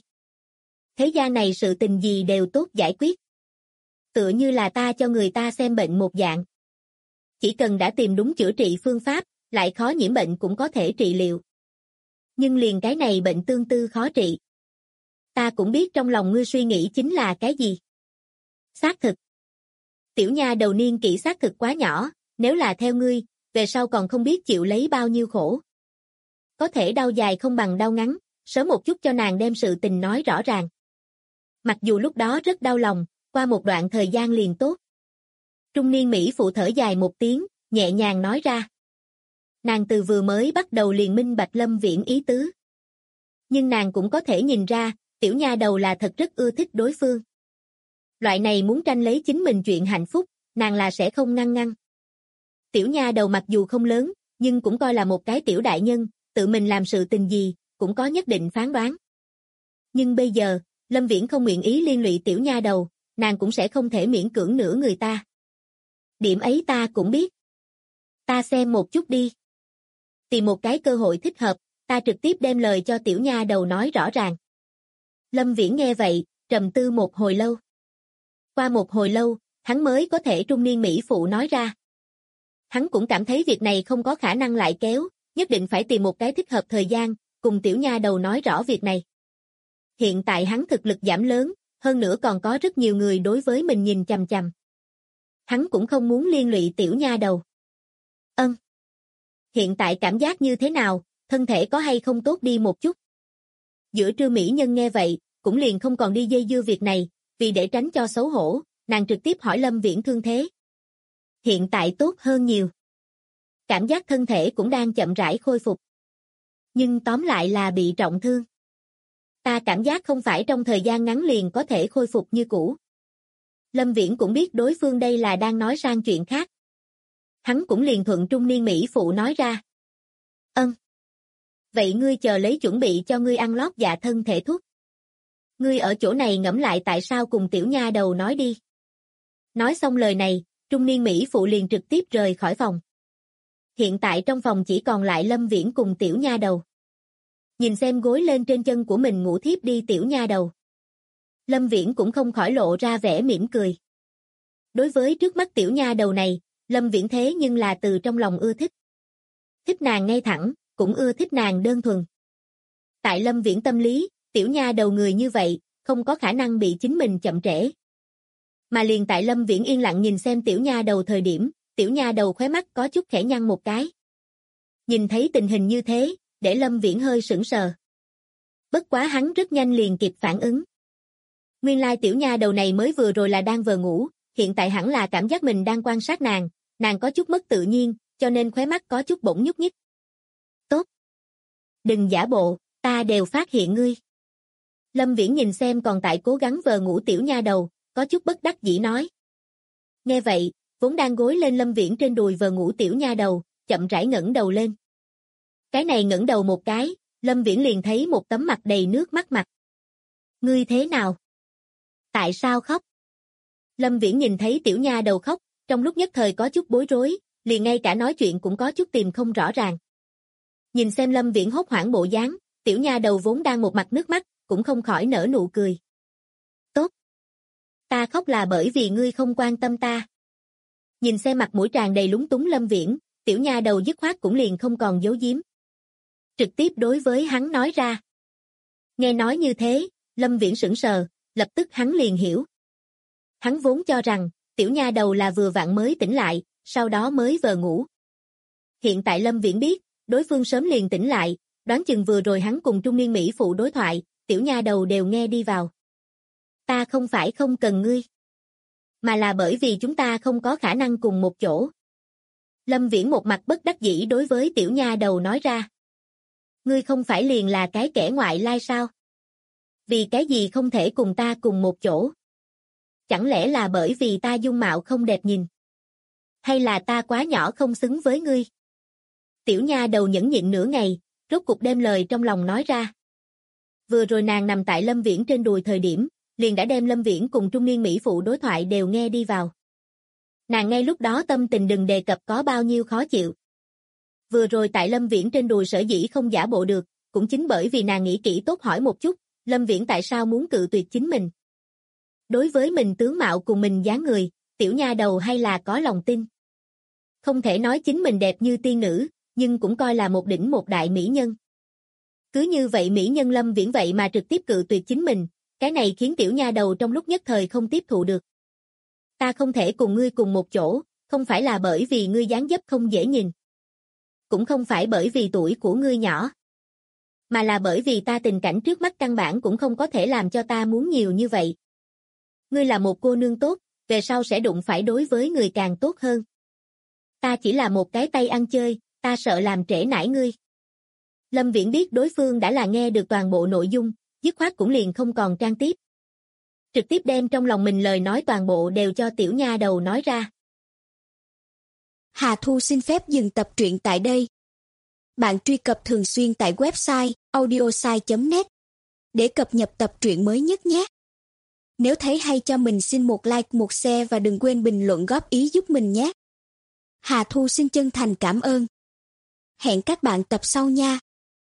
Thế gian này sự tình gì đều tốt giải quyết. Tựa như là ta cho người ta xem bệnh một dạng. Chỉ cần đã tìm đúng chữa trị phương pháp, lại khó nhiễm bệnh cũng có thể trị liệu. Nhưng liền cái này bệnh tương tư khó trị. Ta cũng biết trong lòng ngươi suy nghĩ chính là cái gì. Xác thực. Tiểu nha đầu niên kỷ xác thực quá nhỏ, nếu là theo ngươi, về sau còn không biết chịu lấy bao nhiêu khổ. Có thể đau dài không bằng đau ngắn, sớm một chút cho nàng đem sự tình nói rõ ràng. Mặc dù lúc đó rất đau lòng, qua một đoạn thời gian liền tốt. Trung niên mỹ phụ thở dài một tiếng, nhẹ nhàng nói ra. Nàng từ vừa mới bắt đầu liền minh bạch Lâm Viễn ý tứ. Nhưng nàng cũng có thể nhìn ra, tiểu nha đầu là thật rất ưa thích đối phương. Loại này muốn tranh lấy chính mình chuyện hạnh phúc, nàng là sẽ không ngăn ngăn. Tiểu nha đầu mặc dù không lớn, nhưng cũng coi là một cái tiểu đại nhân, tự mình làm sự tình gì, cũng có nhất định phán đoán. Nhưng bây giờ, Lâm Viễn không nguyện ý liên lụy tiểu nha đầu, nàng cũng sẽ không thể miễn cưỡng nửa người ta. Điểm ấy ta cũng biết. Ta xem một chút đi. Tìm một cái cơ hội thích hợp, ta trực tiếp đem lời cho tiểu nha đầu nói rõ ràng. Lâm Viễn nghe vậy, trầm tư một hồi lâu. Qua một hồi lâu, hắn mới có thể trung niên mỹ phụ nói ra. Hắn cũng cảm thấy việc này không có khả năng lại kéo, nhất định phải tìm một cái thích hợp thời gian, cùng tiểu nha đầu nói rõ việc này. Hiện tại hắn thực lực giảm lớn, hơn nữa còn có rất nhiều người đối với mình nhìn chằm chằm. Hắn cũng không muốn liên lụy tiểu nha đầu. Hiện tại cảm giác như thế nào, thân thể có hay không tốt đi một chút? Giữa trưa mỹ nhân nghe vậy, cũng liền không còn đi dây dưa việc này, vì để tránh cho xấu hổ, nàng trực tiếp hỏi Lâm Viễn thương thế. Hiện tại tốt hơn nhiều. Cảm giác thân thể cũng đang chậm rãi khôi phục. Nhưng tóm lại là bị trọng thương. Ta cảm giác không phải trong thời gian ngắn liền có thể khôi phục như cũ. Lâm Viễn cũng biết đối phương đây là đang nói sang chuyện khác. Hắn cũng liền thuận trung niên mỹ phụ nói ra. Vậy ngươi chờ lấy chuẩn bị cho ngươi ăn lót dạ thân thể thuốc. Ngươi ở chỗ này ngẫm lại tại sao cùng tiểu nha đầu nói đi. Nói xong lời này, trung niên mỹ phụ liền trực tiếp rời khỏi phòng. Hiện tại trong phòng chỉ còn lại Lâm Viễn cùng tiểu nha đầu. Nhìn xem gối lên trên chân của mình ngủ thiếp đi tiểu nha đầu. Lâm Viễn cũng không khỏi lộ ra vẻ mỉm cười. Đối với trước mắt tiểu nha đầu này, Lâm Viễn thế nhưng là từ trong lòng ưa thích. Thích nàng ngay thẳng, cũng ưa thích nàng đơn thuần. Tại Lâm Viễn tâm lý, tiểu nha đầu người như vậy, không có khả năng bị chính mình chậm trễ. Mà liền tại Lâm Viễn yên lặng nhìn xem tiểu nha đầu thời điểm, tiểu nha đầu khóe mắt có chút khẽ nhăn một cái. Nhìn thấy tình hình như thế, để Lâm Viễn hơi sững sờ. Bất quá hắn rất nhanh liền kịp phản ứng. Nguyên lai tiểu nha đầu này mới vừa rồi là đang vờ ngủ, hiện tại hẳn là cảm giác mình đang quan sát nàng có chút mất tự nhiên, cho nên khóe mắt có chút bỗng nhúc nhích. Tốt. Đừng giả bộ, ta đều phát hiện ngươi. Lâm Viễn nhìn xem còn tại cố gắng vờ ngủ tiểu nha đầu, có chút bất đắc dĩ nói. Nghe vậy, vốn đang gối lên Lâm Viễn trên đùi vờ ngủ tiểu nha đầu, chậm rãi ngẩng đầu lên. Cái này ngẩng đầu một cái, Lâm Viễn liền thấy một tấm mặt đầy nước mắt mặt. Ngươi thế nào? Tại sao khóc? Lâm Viễn nhìn thấy tiểu nha đầu khóc, trong lúc nhất thời có chút bối rối, liền ngay cả nói chuyện cũng có chút tìm không rõ ràng. Nhìn xem Lâm Viễn hốt hoảng bộ dáng, tiểu nha đầu vốn đang một mặt nước mắt, cũng không khỏi nở nụ cười. Tốt. Ta khóc là bởi vì ngươi không quan tâm ta. Nhìn xem mặt mũi tràn đầy lúng túng Lâm Viễn, tiểu nha đầu dứt khoát cũng liền không còn giấu giếm. Trực tiếp đối với hắn nói ra. Nghe nói như thế, Lâm Viễn sững sờ, lập tức hắn liền hiểu. Hắn vốn cho rằng, tiểu nha đầu là vừa vặn mới tỉnh lại, sau đó mới vờ ngủ. Hiện tại Lâm Viễn biết, đối phương sớm liền tỉnh lại, đoán chừng vừa rồi hắn cùng trung niên mỹ phụ đối thoại, tiểu nha đầu đều nghe đi vào. Ta không phải không cần ngươi, mà là bởi vì chúng ta không có khả năng cùng một chỗ. Lâm Viễn một mặt bất đắc dĩ đối với tiểu nha đầu nói ra. Ngươi không phải liền là cái kẻ ngoại lai sao? Vì cái gì không thể cùng ta cùng một chỗ? Chẳng lẽ là bởi vì ta dung mạo không đẹp nhìn? Hay là ta quá nhỏ không xứng với ngươi? Tiểu nha đầu nhẫn nhịn nửa ngày, rốt cục đem lời trong lòng nói ra. Vừa rồi nàng nằm tại Lâm Viễn trên đùi thời điểm, liền đã đem Lâm Viễn cùng trung niên mỹ phụ đối thoại đều nghe đi vào. Nàng ngay lúc đó tâm tình đừng đề cập có bao nhiêu khó chịu. Vừa rồi tại Lâm Viễn trên đùi sở dĩ không giả bộ được, cũng chính bởi vì nàng nghĩ kỹ tốt hỏi một chút, Lâm Viễn tại sao muốn cự tuyệt chính mình. Đối với mình tướng mạo cùng mình dáng người, tiểu nha đầu hay là có lòng tin. Không thể nói chính mình đẹp như tiên nữ, nhưng cũng coi là một đỉnh một đại mỹ nhân. Cứ như vậy mỹ nhân Lâm Viễn vậy mà trực tiếp cự tuyệt chính mình, cái này khiến tiểu nha đầu trong lúc nhất thời không tiếp thụ được. Ta không thể cùng ngươi cùng một chỗ, không phải là bởi vì ngươi dáng dấp không dễ nhìn. Cũng không phải bởi vì tuổi của ngươi nhỏ. Mà là bởi vì ta tình cảnh trước mắt căn bản cũng không có thể làm cho ta muốn nhiều như vậy. Ngươi là một cô nương tốt, về sau sẽ đụng phải đối với người càng tốt hơn. Ta chỉ là một cái tay ăn chơi, ta sợ làm trễ nải ngươi. Lâm Viễn biết đối phương đã là nghe được toàn bộ nội dung, dứt khoát cũng liền không còn trang tiếp. Trực tiếp đem trong lòng mình lời nói toàn bộ đều cho tiểu nha đầu nói ra. Hà Thu xin phép dừng tập truyện tại đây. Bạn truy cập thường xuyên tại website audiosai.net để cập nhật tập truyện mới nhất nhé. Nếu thấy hay cho mình xin một like, một share và đừng quên bình luận góp ý giúp mình nhé. Hà Thu xin chân thành cảm ơn. Hẹn các bạn tập sau nha.